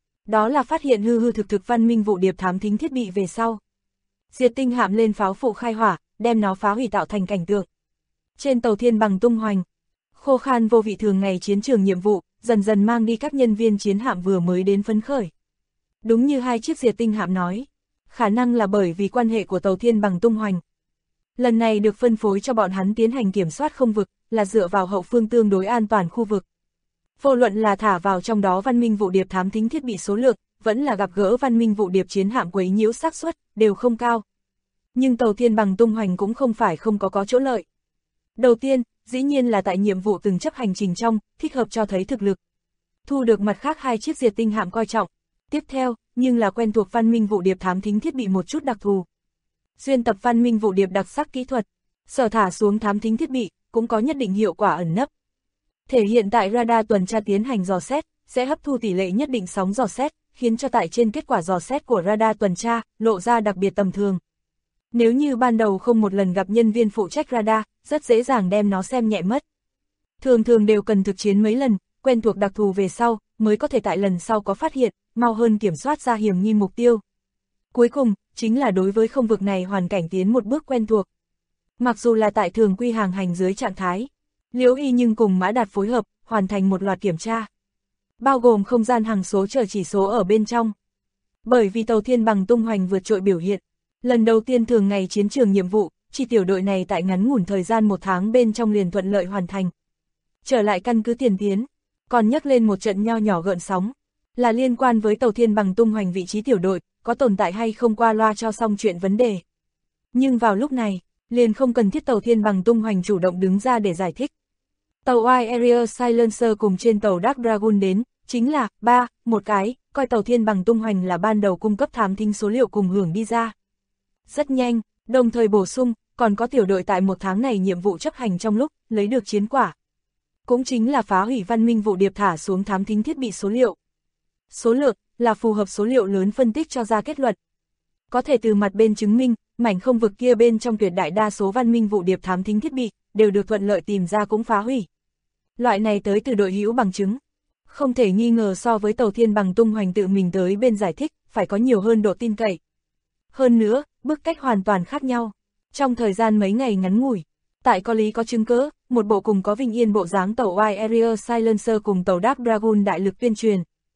Đó là phát hiện hư hư thực thực văn minh vụ điệp thám thính thiết bị về sau. Diệt tinh hạm lên pháo phụ khai hỏa, đem nó phá hủy tạo thành cảnh tượng. Trên tàu thiên bằng tung hoành, khô khan vô vị thường ngày chiến trường nhiệm vụ, dần dần mang đi các nhân viên chiến hạm vừa mới đến phấn khởi. Đúng như hai chiếc diệt tinh hạm nói, khả năng là bởi vì quan hệ của tàu thiên bằng tung hoành. Lần này được phân phối cho bọn hắn tiến hành kiểm soát không vực, là dựa vào hậu phương tương đối an toàn khu vực. Vô luận là thả vào trong đó văn minh vụ điệp thám thính thiết bị số lượng, vẫn là gặp gỡ văn minh vụ điệp chiến hạm quấy nhiễu xác suất, đều không cao. Nhưng tàu thiên bằng tung hoành cũng không phải không có chỗ lợi. Đầu tiên, dĩ nhiên là tại nhiệm vụ từng chấp hành trình trong, thích hợp cho thấy thực lực. Thu được mặt khác hai chiếc diệt tinh hạm coi trọng. Tiếp theo, nhưng là quen thuộc văn minh vụ điệp thám thính thiết bị một chút đặc thù. Xuyên tập văn minh vụ điệp đặc sắc kỹ thuật, sở thả xuống thám thính thiết bị, cũng có nhất định hiệu quả ẩn nấp. Thể hiện tại radar tuần tra tiến hành dò xét, sẽ hấp thu tỷ lệ nhất định sóng dò xét, khiến cho tại trên kết quả dò xét của radar tuần tra, lộ ra đặc biệt tầm thường. Nếu như ban đầu không một lần gặp nhân viên phụ trách radar, rất dễ dàng đem nó xem nhẹ mất. Thường thường đều cần thực chiến mấy lần, quen thuộc đặc thù về sau, mới có thể tại lần sau có phát hiện, mau hơn kiểm soát ra hiểm nghi mục tiêu. Cuối cùng, chính là đối với không vực này hoàn cảnh tiến một bước quen thuộc. Mặc dù là tại thường quy hàng hành dưới trạng thái, Liễu Y nhưng cùng Mã Đạt phối hợp, hoàn thành một loạt kiểm tra. Bao gồm không gian hằng số chờ chỉ số ở bên trong. Bởi vì tàu thiên bằng tung hoành vượt trội biểu hiện, lần đầu tiên thường ngày chiến trường nhiệm vụ, chỉ tiểu đội này tại ngắn ngủn thời gian 1 tháng bên trong liền thuận lợi hoàn thành. Trở lại căn cứ tiền tiến, còn nhắc lên một trận nho nhỏ gợn sóng, là liên quan với tàu thiên bằng tung hoành vị trí tiểu đội, có tồn tại hay không qua loa cho xong chuyện vấn đề. Nhưng vào lúc này, liền không cần thiết tàu thiên bằng tung hoành chủ động đứng ra để giải thích. Tàu Area Silencer cùng trên tàu Dark Dragon đến, chính là, một cái, coi tàu thiên bằng tung hoành là ban đầu cung cấp thám thính số liệu cùng hưởng đi ra. Rất nhanh, đồng thời bổ sung, còn có tiểu đội tại 1 tháng này nhiệm vụ chấp hành trong lúc, lấy được chiến quả. Cũng chính là phá hủy văn minh vụ điệp thả xuống thám thính thiết bị số liệu. Số lượng, là phù hợp số liệu lớn phân tích cho ra kết luận. Có thể từ mặt bên chứng minh, mảnh không vực kia bên trong tuyệt đại đa số văn minh vụ điệp thám thính thiết bị, đều được thuận lợi tìm ra cũng phá hủy. Loại này tới từ đội hữu bằng chứng. Không thể nghi ngờ so với tàu thiên bằng tung hoành tự mình tới bên giải thích, phải có nhiều hơn độ tin cậy. Hơn nữa, bức cách hoàn toàn khác nhau. Trong thời gian mấy ngày ngắn ngủi, tại có lý có chứng cớ, một bộ cùng có vinh yên bộ dáng tàu Area Silencer cùng tàu Dark Dragon đại lực tuyên truyền.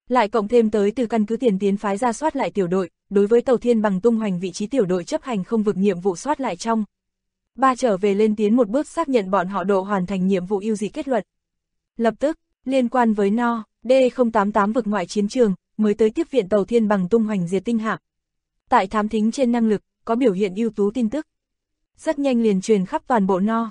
Lại cộng thêm tới từ căn cứ tiền tiến phái ra soát lại tiểu đội, đối với tàu Thiên Bằng tung hoành vị trí tiểu đội chấp hành không vực nhiệm vụ soát lại trong. 3 trở về lên tiến một bước xác nhận bọn họ độ hoàn thành nhiệm vụ ưu dị kết luận. Lập tức, liên quan với No, D088 vực ngoại chiến trường, mới tới tiếp viện tàu Thiên Bằng tung hoành diệt tinh hạm. Tại thám thính trên năng lực, có biểu hiện ưu tú tin tức. Rất nhanh liền truyền khắp toàn bộ No,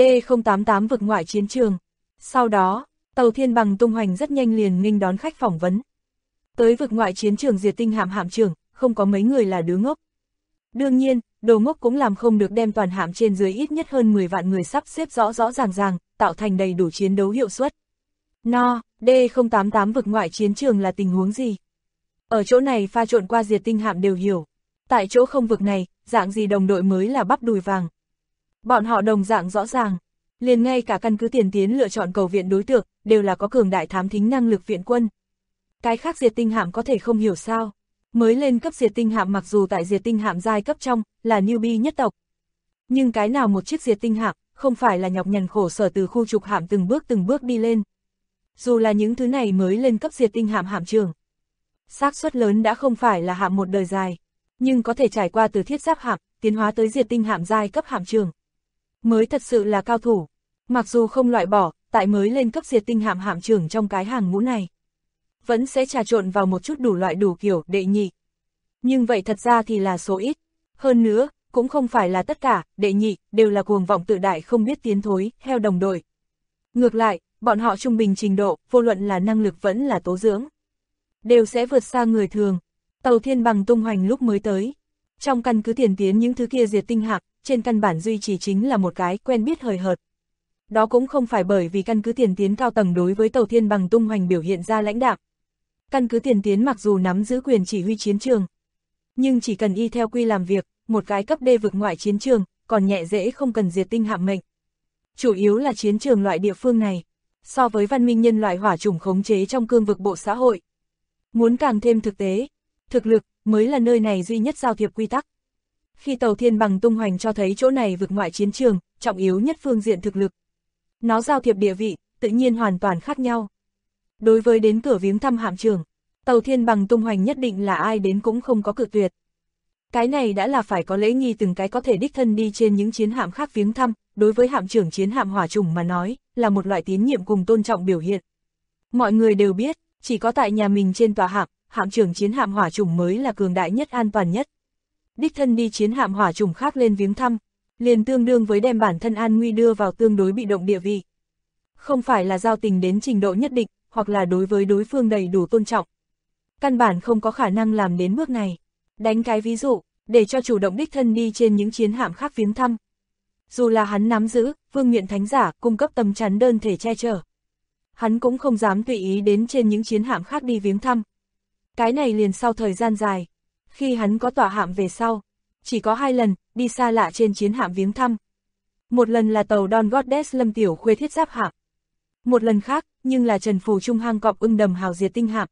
D088 vực ngoại chiến trường. Sau đó, tàu Thiên Bằng tung hoành rất nhanh liền nghênh đón khách phỏng vấn. Tới vực ngoại chiến trường diệt tinh hạm hạm trưởng, không có mấy người là đứa ngốc. Đương nhiên, đồ ngốc cũng làm không được đem toàn hạm trên dưới ít nhất hơn 10 vạn người sắp xếp rõ rõ ràng, tạo thành đầy đủ chiến đấu hiệu suất. No, D088 vực ngoại chiến trường là tình huống gì? Ở chỗ này pha trộn qua diệt tinh hạm đều hiểu. Tại chỗ không vực này, dạng gì đồng đội mới là bắp đùi vàng. Bọn họ đồng dạng rõ ràng. Liền ngay cả căn cứ tiền tiến lựa chọn cầu viện đối tượng, đều là có cường đại thám thính năng lực viện quân. Cái khác diệt tinh hạm có thể không hiểu sao. Mới lên cấp diệt tinh hạm mặc dù tại diệt tinh hạm giai cấp trong, là newbie nhất tộc. Nhưng cái nào một chiếc diệt tinh hạm, không phải là nhọc nhằn khổ sở từ khu trục hạm từng bước đi lên. Dù là những thứ này mới lên cấp diệt tinh hạm hạm trưởng. Xác suất lớn đã không phải là hạm một đời dài, nhưng có thể trải qua từ thiết giáp hạm, tiến hóa tới diệt tinh hạm giai cấp hạm trưởng. Mới thật sự là cao thủ. Mặc dù không loại bỏ, tại mới lên cấp diệt tinh hạm hạm trưởng trong cái hàng ngũ này. Vẫn sẽ trà trộn vào một chút đủ loại đủ kiểu đệ nhị. Nhưng vậy thật ra thì là số ít. Hơn nữa, cũng không phải là tất cả, đệ nhị, đều là cuồng vọng tự đại không biết tiến thối, theo đồng đội. Ngược lại, bọn họ trung bình trình độ, vô luận là năng lực vẫn là tố dưỡng. Đều sẽ vượt xa người thường. Tàu Thiên Bằng tung hoành lúc mới tới. Trong căn cứ tiền tiến những thứ kia diệt tinh hạm, trên căn bản duy trì chính là một cái quen biết hời hợt. Đó cũng không phải bởi vì căn cứ tiền tiến cao tầng đối với tàu Thiên Bằng tung hoành biểu hiện ra lãnh đạm. Căn cứ tiền tiến mặc dù nắm giữ quyền chỉ huy chiến trường, nhưng chỉ cần y theo quy làm việc, một cái cấp D vực ngoại chiến trường, còn nhẹ dễ không cần diệt tinh hạm mệnh. Chủ yếu là chiến trường loại địa phương này, so với văn minh nhân loại hỏa chủng khống chế trong cương vực bộ xã hội. Muốn càng thêm thực tế, thực lực mới là nơi này duy nhất giao thiệp quy tắc. Khi tàu Thiên Bằng tung hoành cho thấy chỗ này vực ngoại chiến trường, trọng yếu nhất phương diện thực lực. Nó giao thiệp địa vị, tự nhiên hoàn toàn khác nhau. Đối với đến cửa viếng thăm hạm trưởng, tàu Thiên Bằng tung hoành nhất định là ai đến cũng không có cự tuyệt. Cái này đã là phải có lễ nghi từng cái có thể đích thân đi trên những chiến hạm khác viếng thăm, đối với hạm trưởng chiến hạm hỏa chủng mà nói, là một loại tín nhiệm cùng tôn trọng biểu hiện. Mọi người đều biết, chỉ có tại nhà mình trên tòa hạm, hạm trưởng chiến hạm hỏa chủng mới là cường đại nhất an toàn nhất. Đích thân đi chiến hạm hỏa chủng khác lên viếng thăm, liền tương đương với đem bản thân an nguy đưa vào tương đối bị động địa vị. Không phải là giao tình đến trình độ nhất định, hoặc là đối với đối phương đầy đủ tôn trọng. Căn bản không có khả năng làm đến bước này. Đánh cái ví dụ, để cho chủ động đích thân đi trên những chiến hạm khác viếng thăm. Dù là hắn nắm giữ, vương miện thánh giả, cung cấp tấm chắn đơn thể che chở. Hắn cũng không dám tùy ý đến trên những chiến hạm khác đi viếng thăm. Cái này liền sau thời gian dài. Khi hắn có tỏa hạm về sau, chỉ có 2 lần, đi xa lạ trên chiến hạm viếng thăm. Một lần là tàu Don Goddess Lâm Tiểu Khuê thiết giáp hạm. Một lần khác, nhưng là Trần Phù Trung hang cọp ưng đầm hào diệt tinh hạm.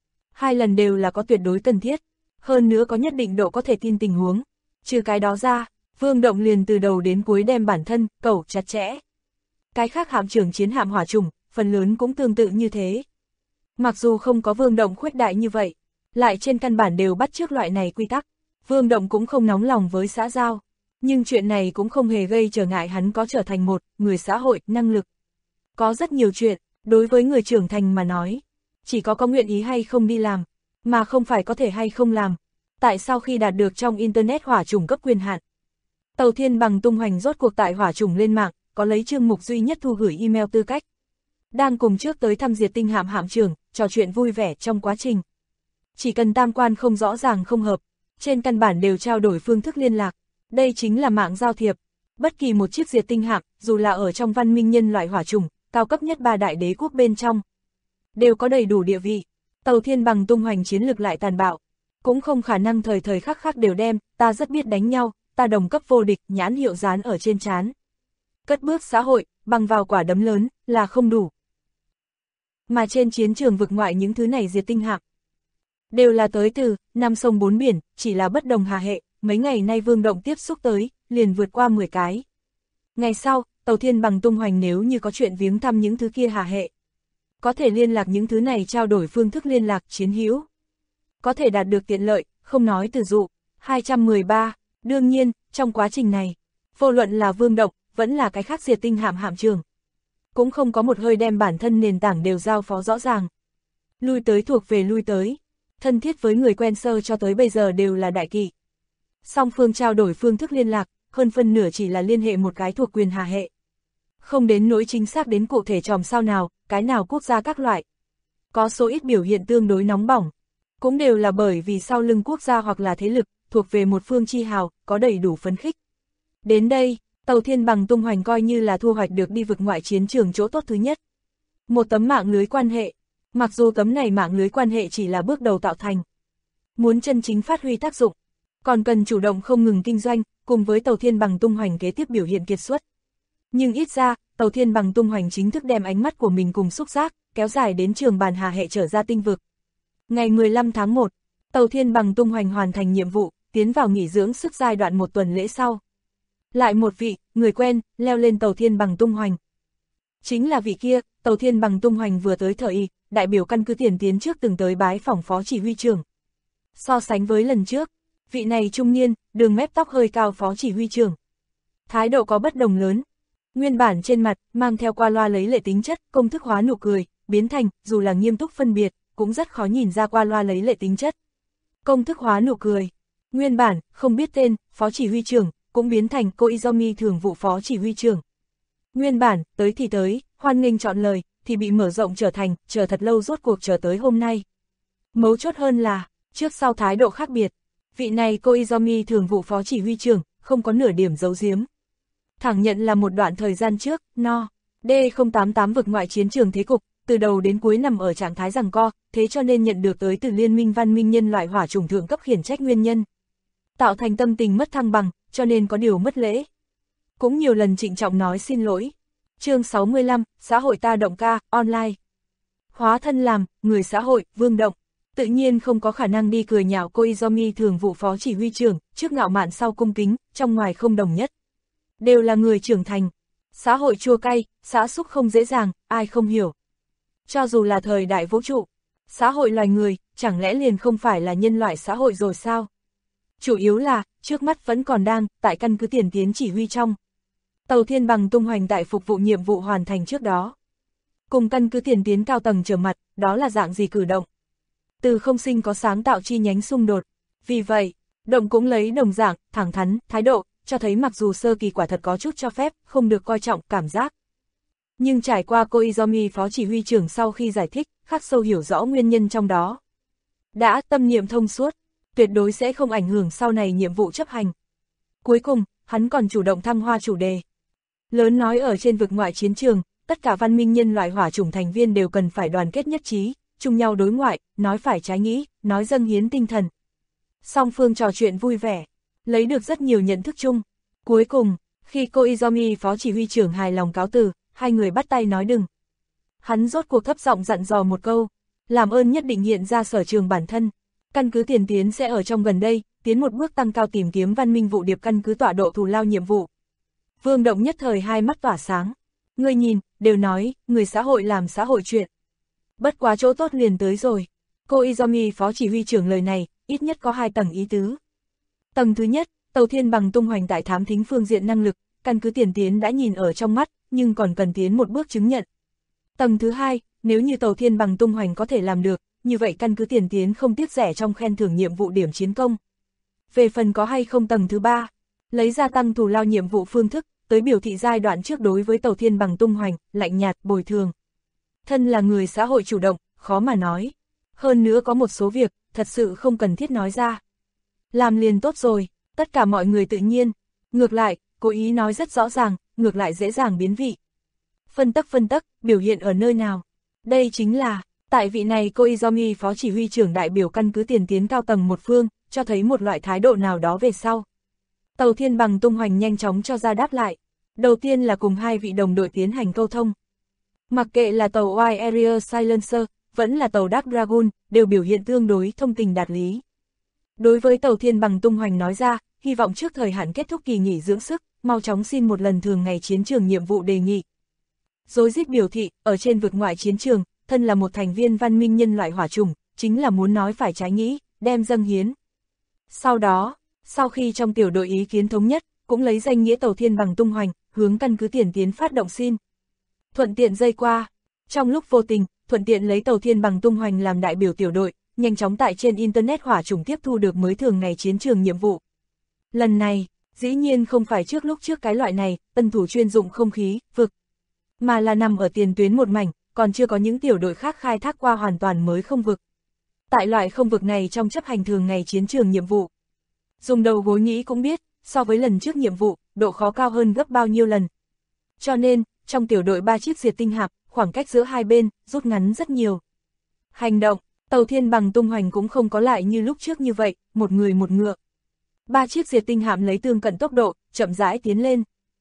2 lần đều là có tuyệt đối cần thiết, hơn nữa có nhất định độ có thể tin tình huống. Trừ cái đó ra, Vương Động liền từ đầu đến cuối đem bản thân, cẩu chặt chẽ. Cái khác hạm trưởng chiến hạm hỏa chủng, phần lớn cũng tương tự như thế. Mặc dù không có Vương Động khuếch đại như vậy, lại trên căn bản đều bắt chước loại này quy tắc. Vương Động cũng không nóng lòng với xã giao, nhưng chuyện này cũng không hề gây trở ngại hắn có trở thành một người xã hội, năng lực. Có rất nhiều chuyện, đối với người trưởng thành mà nói, chỉ có nguyện ý hay không đi làm, mà không phải có thể hay không làm. Tại sao khi đạt được trong Internet hỏa chủng cấp quyền hạn, tàu Thiên Bằng tung hoành rốt cuộc tại hỏa chủng lên mạng, có lấy chương mục duy nhất thu gửi email tư cách. Đang cùng trước tới thăm diệt tinh hạm hạm trưởng, trò chuyện vui vẻ trong quá trình. Chỉ cần tam quan không rõ ràng không hợp, trên căn bản đều trao đổi phương thức liên lạc. Đây chính là mạng giao thiệp. Bất kỳ một chiếc diệt tinh hạm, dù là ở trong văn minh nhân loại hỏa chủng, cao cấp nhất 3 đại đế quốc bên trong, đều có đầy đủ địa vị. Tàu Thiên Bằng tung hoành chiến lược lại tàn bạo, cũng không khả năng thời thời khắc khắc đều đem, ta rất biết đánh nhau, ta đồng cấp vô địch, nhãn hiệu dán ở trên trán. Cất bước xã hội, bằng vào quả đấm lớn, là không đủ. Mà trên chiến trường vực ngoại những thứ này diệt tinh hạm, đều là tới từ, 5 sông 4 biển, chỉ là bất đồng hà hệ, mấy ngày nay Vương Động tiếp xúc tới, liền vượt qua 10 cái. Ngày sau, tàu Thiên Bằng tung hoành nếu như có chuyện viếng thăm những thứ kia hà hệ, Có thể liên lạc những thứ này trao đổi phương thức liên lạc chiến hữu. Có thể đạt được tiện lợi, không nói từ dụ. 213, đương nhiên, trong quá trình này, vô luận là Vương Động, vẫn là cái khác Diệt Tinh hạm trưởng, cũng không có một hơi đem bản thân nền tảng đều giao phó rõ ràng. Lui tới thuộc về lui tới, thân thiết với người quen sơ cho tới bây giờ đều là đại kỵ. Song phương trao đổi phương thức liên lạc, hơn phân nửa chỉ là liên hệ một cái thuộc quyền hà hệ. Không đến nỗi chính xác đến cụ thể chòm sao nào, cái nào quốc gia các loại. Có số ít biểu hiện tương đối nóng bỏng, cũng đều là bởi vì sau lưng quốc gia hoặc là thế lực, thuộc về một phương chi hào, có đầy đủ phấn khích. Đến đây, tàu Thiên Bằng tung hoành coi như là thu hoạch được đi vực ngoại chiến trường chỗ tốt thứ nhất. Một tấm mạng lưới quan hệ, mặc dù tấm này mạng lưới quan hệ chỉ là bước đầu tạo thành. Muốn chân chính phát huy tác dụng, còn cần chủ động không ngừng kinh doanh, cùng với tàu Thiên Bằng tung hoành kế tiếp biểu hiện kiệt xuất. Nhưng ít ra, tàu Thiên Bằng tung hoành chính thức đem ánh mắt của mình cùng xúc giác, kéo dài đến trường bàn hà hệ trở ra tinh vực. Ngày 15 tháng 1, tàu Thiên Bằng tung hoành hoàn thành nhiệm vụ, tiến vào nghỉ dưỡng sức giai đoạn một tuần lễ sau. Lại một vị, người quen, leo lên tàu Thiên Bằng tung hoành. Chính là vị kia, tàu Thiên Bằng tung hoành vừa tới thời, đại biểu căn cứ tiền tiến trước từng tới bái phỏng phó chỉ huy trưởng. So sánh với lần trước, vị này trung niên, đường mép tóc hơi cao phó chỉ huy trưởng. Thái độ có bất đồng lớn. Nguyên bản trên mặt, mang theo qua loa lấy lệ tính chất, công thức hóa nụ cười, biến thành, dù là nghiêm túc phân biệt, cũng rất khó nhìn ra qua loa lấy lệ tính chất. Công thức hóa nụ cười. Nguyên bản, không biết tên, phó chỉ huy trưởng, cũng biến thành Koizumi thường vụ phó chỉ huy trưởng. Nguyên bản, tới thì tới, hoan nghênh chọn lời, thì bị mở rộng trở thành, chờ thật lâu rốt cuộc chờ tới hôm nay. Mấu chốt hơn là, trước sau thái độ khác biệt. Vị này Koizumi thường vụ phó chỉ huy trưởng, không có nửa điểm giấu giếm. Thẳng nhận là một đoạn thời gian trước, D088 vực ngoại chiến trường thế cục, từ đầu đến cuối nằm ở trạng thái giằng co, thế cho nên nhận được tới từ Liên minh văn minh nhân loại hỏa chủng thượng cấp khiển trách nguyên nhân. Tạo thành tâm tình mất thăng bằng, cho nên có điều mất lễ. Cũng nhiều lần trịnh trọng nói xin lỗi. Chương 65, xã hội ta động ca, online. Hóa thân làm, người xã hội, Vương Động. Tự nhiên không có khả năng đi cười nhạo Koizumi thường vụ phó chỉ huy trưởng, trước ngạo mạn sau cung kính, trong ngoài không đồng nhất. Đều là người trưởng thành. Xã hội chua cay, xã xúc không dễ dàng, ai không hiểu. Cho dù là thời đại vũ trụ, xã hội loài người, chẳng lẽ liền không phải là nhân loại xã hội rồi sao? Chủ yếu là, trước mắt vẫn còn đang, tại căn cứ tiền tiến chỉ huy trong. Tàu Thiên Bằng tung hoành tại phục vụ nhiệm vụ hoàn thành trước đó. Cùng căn cứ tiền tiến cao tầng trở mặt, đó là dạng gì cử động? Từ không sinh có sáng tạo chi nhánh xung đột. Vì vậy, Động cũng lấy đồng dạng, thẳng thắn, thái độ, cho thấy mặc dù sơ kỳ quả thật có chút cho phép, không được coi trọng, cảm giác. Nhưng trải qua Koizumi phó chỉ huy trưởng sau khi giải thích, khắc sâu hiểu rõ nguyên nhân trong đó. Đã tâm niệm thông suốt, tuyệt đối sẽ không ảnh hưởng sau này nhiệm vụ chấp hành. Cuối cùng, hắn còn chủ động thăng hoa chủ đề. Lớn nói ở trên vực ngoại chiến trường, tất cả văn minh nhân loại hỏa chủng thành viên đều cần phải đoàn kết nhất trí, chung nhau đối ngoại, nói phải trái nghĩ, nói dâng hiến tinh thần. Song phương trò chuyện vui vẻ, lấy được rất nhiều nhận thức chung. Cuối cùng, khi Koizumi phó chỉ huy trưởng hài lòng cáo từ, hai người bắt tay nói đừng. Hắn rốt cuộc thấp giọng dặn dò một câu, làm ơn nhất định hiện ra sở trường bản thân. Căn cứ tiền tiến sẽ ở trong gần đây, tiến một bước tăng cao tìm kiếm văn minh vụ điệp căn cứ tọa độ thù lao nhiệm vụ. Vương Động nhất thời hai mắt tỏa sáng. Ngươi nhìn, đều nói, người xã hội làm xã hội chuyện. Bất quá chỗ tốt liền tới rồi. Koizumi phó chỉ huy trưởng lời này, ít nhất có hai tầng ý tứ. Tầng thứ nhất, tàu Thiên Bằng tung hoành tại thám thính phương diện năng lực, căn cứ tiền tiến đã nhìn ở trong mắt, nhưng còn cần tiến một bước chứng nhận. Tầng thứ hai, nếu như tàu Thiên Bằng tung hoành có thể làm được, như vậy căn cứ tiền tiến không tiếc rẻ trong khen thưởng nhiệm vụ điểm chiến công. Về phần có hay không tầng thứ ba, lấy gia tăng thù lao nhiệm vụ phương thức, tới biểu thị giai đoạn trước đối với tàu Thiên Bằng tung hoành, lạnh nhạt, bồi thường. Thân là người xã hội chủ động, khó mà nói. Hơn nữa có một số việc, thật sự không cần thiết nói ra. Làm liền tốt rồi, tất cả mọi người tự nhiên. Ngược lại, cố ý nói rất rõ ràng, ngược lại dễ dàng biến vị. Phân tắc, biểu hiện ở nơi nào? Đây chính là, tại vị này Koizumi phó chỉ huy trưởng đại biểu căn cứ tiền tiến cao tầng một phương, cho thấy một loại thái độ nào đó về sau. Tàu Thiên Bằng tung hoành nhanh chóng cho ra đáp lại. Đầu tiên là cùng hai vị đồng đội tiến hành câu thông. Mặc kệ là tàu Wide Area Silencer, vẫn là tàu Dark Dragon, đều biểu hiện tương đối thông tình đạt lý. Đối với tàu Thiên Bằng tung hoành nói ra, hy vọng trước thời hạn kết thúc kỳ nghỉ dưỡng sức, mau chóng xin một lần thường ngày chiến trường nhiệm vụ đề nghị. Rối rít biểu thị, ở trên vực ngoại chiến trường, thân là một thành viên văn minh nhân loại hỏa chủng, chính là muốn nói phải trái nghĩ, đem dâng hiến. Sau đó, sau khi trong tiểu đội ý kiến thống nhất, cũng lấy danh nghĩa tàu thiên bằng tung hoành, hướng căn cứ tiền tiến phát động xin. Thuận tiện dây qua, trong lúc vô tình, thuận tiện lấy tàu thiên bằng tung hoành làm đại biểu tiểu đội, nhanh chóng tại trên Internet hỏa chủng tiếp thu được mới thường ngày chiến trường nhiệm vụ. Lần này, dĩ nhiên không phải lúc trước cái loại này, tân thủ chuyên dụng không khí, vực, mà là nằm ở tiền tuyến một mảnh, còn chưa có những tiểu đội khác khai thác qua hoàn toàn mới không vực. Tại loại không vực này trong chấp hành thường ngày chiến trường nhiệm vụ, dùng đầu gối nghĩ cũng biết, so với lần trước nhiệm vụ, độ khó cao hơn gấp bao nhiêu lần. Cho nên, trong tiểu đội 3 chiếc diệt tinh hạm, khoảng cách giữa hai bên, rút ngắn rất nhiều. Hành động, tàu thiên bằng tung hoành cũng không có lại như lúc trước như vậy, một người một ngựa. 3 chiếc diệt tinh hạm lấy tương cận tốc độ, chậm rãi tiến lên.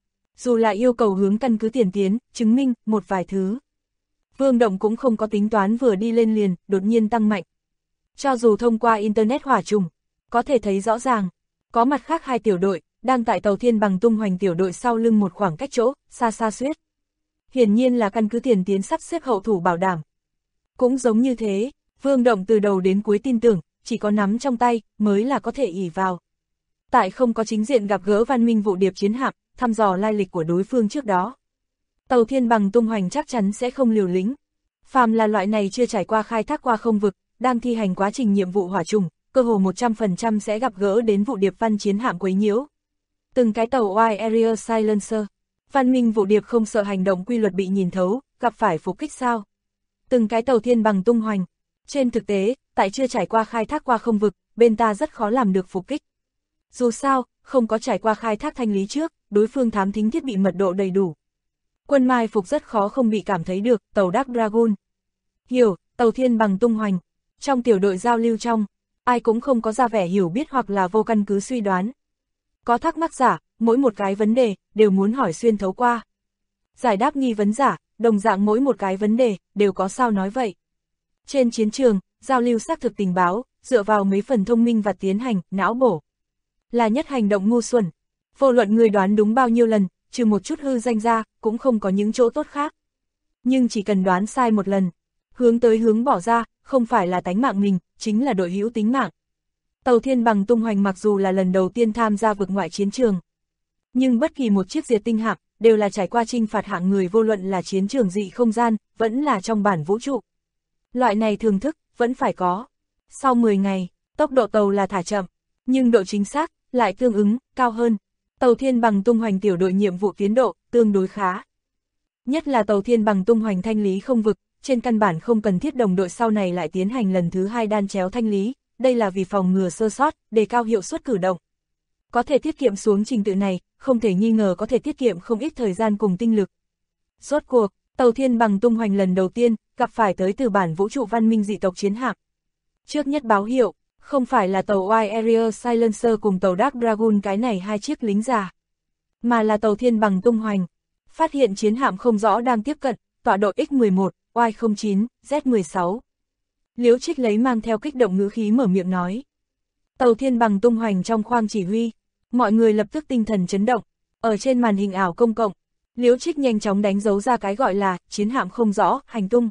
Dù là yêu cầu hướng căn cứ tiền tiến, chứng minh một vài thứ. Vương Động cũng không có tính toán vừa đi lên liền, đột nhiên tăng mạnh. Cho dù thông qua Internet hỏa trùng, có thể thấy rõ ràng, có mặt khác hai tiểu đội, đang tại tàu thiên bằng tung hoành tiểu đội sau lưng một khoảng cách chỗ, xa xa xuyết. Hiển nhiên là căn cứ tiền tiến sắp xếp hậu thủ bảo đảm. Cũng giống như thế, Vương Động từ đầu đến cuối tin tưởng, chỉ có nắm trong tay, mới là có thể ỷ vào. Tại không có chính diện gặp gỡ văn minh vụ điệp chiến hạm, thăm dò lai lịch của đối phương trước đó. Tàu thiên bằng tung hoành chắc chắn sẽ không liều lĩnh. Phàm là loại này chưa trải qua khai thác qua không vực, đang thi hành quá trình nhiệm vụ hỏa trùng, cơ hồ 100% sẽ gặp gỡ đến vụ điệp văn chiến hạm quấy nhiễu. Từng cái tàu Wide Area Silencer, văn minh vụ điệp không sợ hành động quy luật bị nhìn thấu, gặp phải phục kích sao? Từng cái tàu thiên bằng tung hoành. Trên thực tế, tại chưa trải qua khai thác qua không vực, bên ta rất khó làm được phục kích. Dù sao, không có trải qua khai thác thanh lý trước, đối phương thám thính thiết bị mật độ đầy đủ. Quân mai phục rất khó không bị cảm thấy được, tàu Dark Dragon. Hiểu, tàu thiên bằng tung hoành. Trong tiểu đội giao lưu trong, ai cũng không có ra vẻ hiểu biết hoặc là vô căn cứ suy đoán. Có thắc mắc giả, mỗi một cái vấn đề, đều muốn hỏi xuyên thấu qua. Giải đáp nghi vấn giả, đồng dạng mỗi một cái vấn đề, đều có sao nói vậy. Trên chiến trường, giao lưu xác thực tình báo, dựa vào mấy phần thông minh và tiến hành, não bổ. Là nhất hành động ngu xuẩn. Vô luận người đoán đúng bao nhiêu lần, trừ một chút hư danh ra, cũng không có những chỗ tốt khác. Nhưng chỉ cần đoán sai một lần, hướng tới hướng bỏ ra, không phải là tánh mạng mình, chính là đội hữu tính mạng. Tàu thiên bằng tung hoành mặc dù là lần đầu tiên tham gia vực ngoại chiến trường, nhưng bất kỳ một chiếc diệt tinh hạm, đều là trải qua trinh phạt hạng người vô luận là chiến trường dị không gian, vẫn là trong bản vũ trụ. Loại này thường thức, vẫn phải có. Sau 10 ngày, tốc độ tàu là thả chậm, nhưng độ chính xác, lại tương ứng, cao hơn. Tàu thiên bằng tung hoành tiểu đội nhiệm vụ tiến độ, tương đối khá. Nhất là tàu thiên bằng tung hoành thanh lý không vực, trên căn bản không cần thiết đồng đội sau này lại tiến hành lần thứ 2 đan chéo thanh lý, đây là vì phòng ngừa sơ sót, đề cao hiệu suất cử động. Có thể tiết kiệm xuống trình tự này, không thể nghi ngờ có thể tiết kiệm không ít thời gian cùng tinh lực. Rốt cuộc, tàu thiên bằng tung hoành lần đầu tiên, gặp phải tới từ bản vũ trụ văn minh dị tộc chiến hạm. Trước nhất báo hiệu, không phải là tàu Wide Area Silencer cùng tàu Dark Dragon cái này hai chiếc lính già, mà là tàu thiên bằng tung hoành. Phát hiện chiến hạm không rõ đang tiếp cận, tọa độ X11, Y09, Z16. Liễu Trích lấy mang theo kích động ngữ khí mở miệng nói. Tàu thiên bằng tung hoành trong khoang chỉ huy, mọi người lập tức tinh thần chấn động. Ở trên màn hình ảo công cộng, Liễu Trích nhanh chóng đánh dấu ra cái gọi là chiến hạm không rõ, hành tung.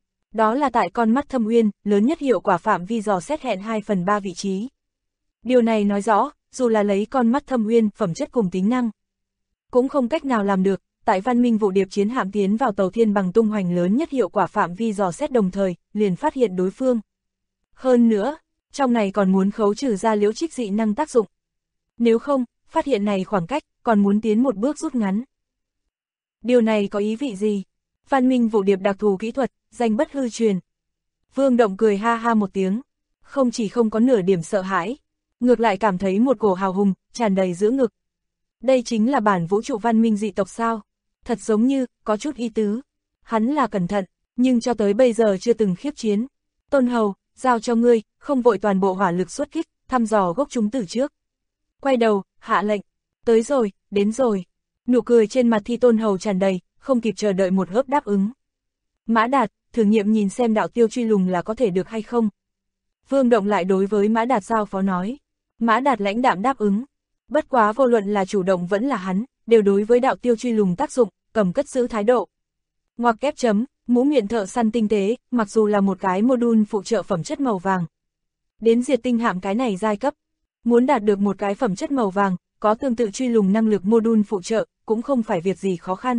Đó là tại con mắt Thâm Uyên, lớn nhất hiệu quả phạm vi dò xét hẹn 2/3 vị trí. Điều này nói rõ, dù là lấy con mắt Thâm Uyên, phẩm chất cùng tính năng, cũng không cách nào làm được, tại văn minh vụ điệp chiến hạm tiến vào tàu thiên bằng tung hoành lớn nhất hiệu quả phạm vi dò xét đồng thời, liền phát hiện đối phương. Hơn nữa, trong này còn muốn khấu trừ ra Liễu Trích dị năng tác dụng. Nếu không, phát hiện này khoảng cách, còn muốn tiến một bước rút ngắn. Điều này có ý vị gì? Văn minh vụ điệp đặc thù kỹ thuật, danh bất hư truyền. Vương Động cười ha ha một tiếng, không chỉ không có nửa điểm sợ hãi, ngược lại cảm thấy một cổ hào hùng, tràn đầy giữa ngực. Đây chính là bản vũ trụ văn minh dị tộc sao? Thật giống như, có chút ý tứ. Hắn là cẩn thận, nhưng cho tới bây giờ chưa từng khiếp chiến. Tôn Hầu, giao cho ngươi, không vội toàn bộ hỏa lực xuất kích, thăm dò gốc chúng từ trước. Quay đầu, hạ lệnh. Tới rồi, đến rồi. Nụ cười trên mặt Thi Tôn Hầu tràn đầy, không kịp chờ đợi một hớp đáp ứng. Mã Đạt, thử nghiệm nhìn xem đạo tiêu truy lùng là có thể được hay không. Vương Động lại đối với Mã Đạt giao phó nói. Mã Đạt lãnh đạm đáp ứng. Bất quá vô luận là chủ động vẫn là hắn, đều đối với đạo tiêu truy lùng tác dụng, cầm cất giữ thái độ. Ngoặc kép chấm, Mũ miệng thợ săn tinh tế, mặc dù là một cái module phụ trợ phẩm chất màu vàng. Đến diệt tinh hạm cái này giai cấp, muốn đạt được một cái phẩm chất màu vàng, có tương tự truy lùng năng lực module phụ trợ, cũng không phải việc gì khó khăn.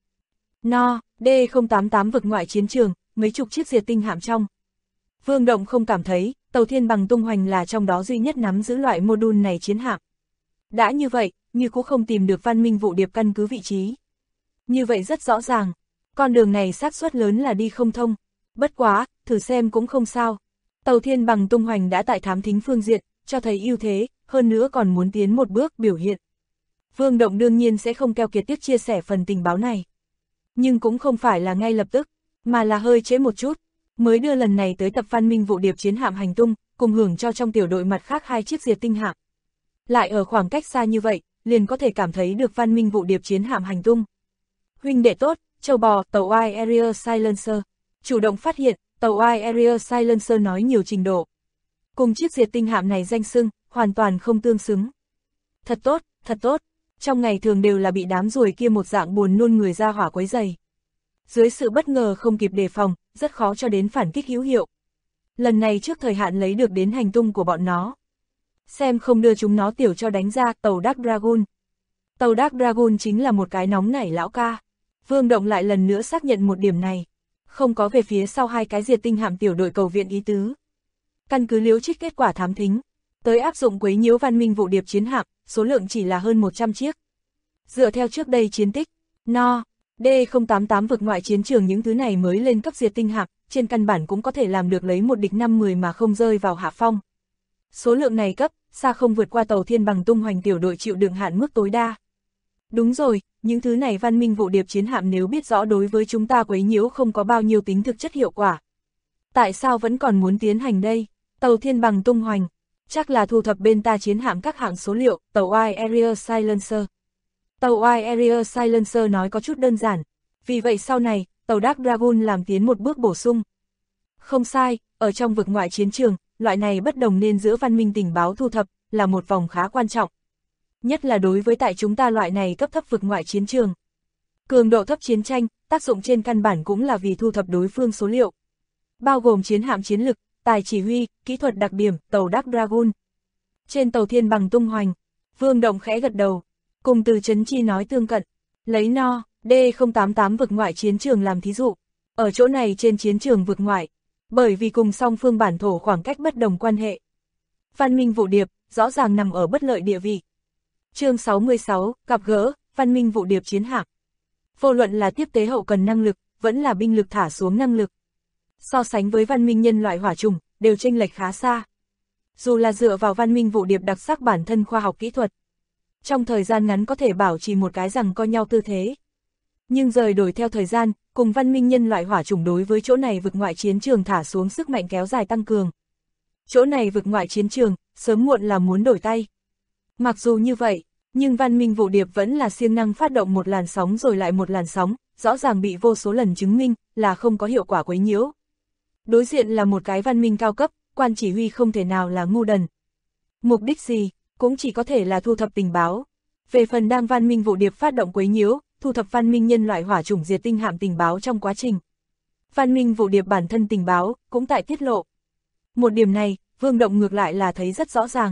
No, D088 vực ngoại chiến trường, mấy chục chiếc diệt tinh hạm trong. Vương Động không cảm thấy, tàu Thiên Bằng tung hoành là trong đó duy nhất nắm giữ loại module này chiến hạm. Đã như vậy, như cũng không tìm được Văn Minh Vụ Điệp căn cứ vị trí. Như vậy rất rõ ràng, con đường này xác suất lớn là đi không thông. Bất quá, thử xem cũng không sao. Tàu Thiên Bằng tung hoành đã tại thám thính phương diện, cho thấy ưu thế, hơn nữa còn muốn tiến một bước biểu hiện. Vương Động đương nhiên sẽ không keo kiệt tiếc chia sẻ phần tình báo này. Nhưng cũng không phải là ngay lập tức, mà là hơi trễ một chút, mới đưa lần này tới tập Văn Minh Vụ Điệp chiến hạm hành tung, cùng hưởng cho trong tiểu đội mặt khác 2 chiếc diệt tinh hạm. Lại ở khoảng cách xa như vậy, liền có thể cảm thấy được Văn Minh Vụ Điệp chiến hạm hành tung. Huynh đệ tốt, châu bò, tàu Eye Area Silencer, chủ động phát hiện, tàu Eye Area Silencer nói nhiều trình độ. Cùng chiếc diệt tinh hạm này danh xưng, hoàn toàn không tương xứng. Thật tốt, thật tốt, trong ngày thường đều là bị đám ruồi kia một dạng buồn nôn người ra hỏa quấy rầy. Dưới sự bất ngờ không kịp đề phòng, rất khó cho đến phản kích hữu hiệu. Lần này trước thời hạn lấy được đến hành tung của bọn nó. Xem không đưa chúng nó tiểu cho đánh ra tàu Dark Dragon. Tàu Dark Dragon chính là một cái nóng nảy lão ca. Vương Động lại lần nữa xác nhận một điểm này. Không có về phía sau 2 cái diệt tinh hạm tiểu đội cầu viện ý tứ. Căn cứ liếu trích kết quả thám thính, tới áp dụng quấy nhiễu Văn Minh Vụ Điệp chiến hạm, số lượng chỉ là hơn 100 chiếc. Dựa theo trước đây chiến tích, No, D088 vực ngoại chiến trường những thứ này mới lên cấp diệt tinh hạm, trên căn bản cũng có thể làm được lấy một địch 5-10 mà không rơi vào hạ phong. Số lượng này cấp, xa không vượt qua tàu Thiên Bằng tung hoành tiểu đội chịu đựng hạn mức tối đa. Đúng rồi, những thứ này Văn Minh Vụ Điệp chiến hạm nếu biết rõ đối với chúng ta quấy nhiễu không có bao nhiêu tính thực chất hiệu quả. Tại sao vẫn còn muốn tiến hành đây? Tàu Thiên Bằng tung hoành, chắc là thu thập bên ta chiến hạm các hạng số liệu, tàu Eye Area Silencer. Tàu Eye Area Silencer nói có chút đơn giản, vì vậy sau này, tàu Dark Dragon làm tiến một bước bổ sung. Không sai, ở trong vực ngoại chiến trường, loại này bất đồng nên giữa văn minh tình báo thu thập, là một vòng khá quan trọng. Nhất là đối với tại chúng ta loại này cấp thấp vực ngoại chiến trường. Cường độ thấp chiến tranh, tác dụng trên căn bản cũng là vì thu thập đối phương số liệu. Bao gồm chiến hạm chiến lực, tài chỉ huy, kỹ thuật đặc điểm, tàu Dark Dragon. Trên tàu Thiên Bằng tung hoành, Vương Động khẽ gật đầu, cùng từ Trấn Chi nói tương cận, lấy No, D088 vực ngoại chiến trường làm thí dụ. Ở chỗ này trên chiến trường vực ngoại, bởi vì cùng song phương bản thổ khoảng cách bất đồng quan hệ. Văn Minh Vụ Điệp, rõ ràng nằm ở bất lợi địa vị. Chương 66, gặp gỡ, Văn Minh Vụ Điệp chiến hạm. Vô luận là tiếp tế hậu cần năng lực, vẫn là binh lực thả xuống năng lực. So sánh với văn minh nhân loại hỏa trùng, đều chênh lệch khá xa. Dù là dựa vào Văn Minh Vụ Điệp đặc sắc bản thân khoa học kỹ thuật, trong thời gian ngắn có thể bảo trì một cái rằng co nhau tư thế. Nhưng rời đổi theo thời gian, cùng văn minh nhân loại hỏa chủng đối với chỗ này vực ngoại chiến trường thả xuống sức mạnh kéo dài tăng cường. Chỗ này vực ngoại chiến trường, sớm muộn là muốn đổi tay. Mặc dù như vậy, nhưng Văn Minh Vụ Điệp vẫn là siêng năng phát động một làn sóng rồi lại một làn sóng, rõ ràng bị vô số lần chứng minh là không có hiệu quả quấy nhiễu. Đối diện là một cái văn minh cao cấp, quan chỉ huy không thể nào là ngu đần. Mục đích gì, cũng chỉ có thể là thu thập tình báo. Về phần đang Văn Minh Vụ Điệp phát động quấy nhiễu, thu thập văn minh nhân loại hỏa chủng diệt tinh hạm tình báo trong quá trình. Văn Minh Vụ Điệp bản thân tình báo, cũng tại tiết lộ. Một điểm này, Vương Động ngược lại là thấy rất rõ ràng.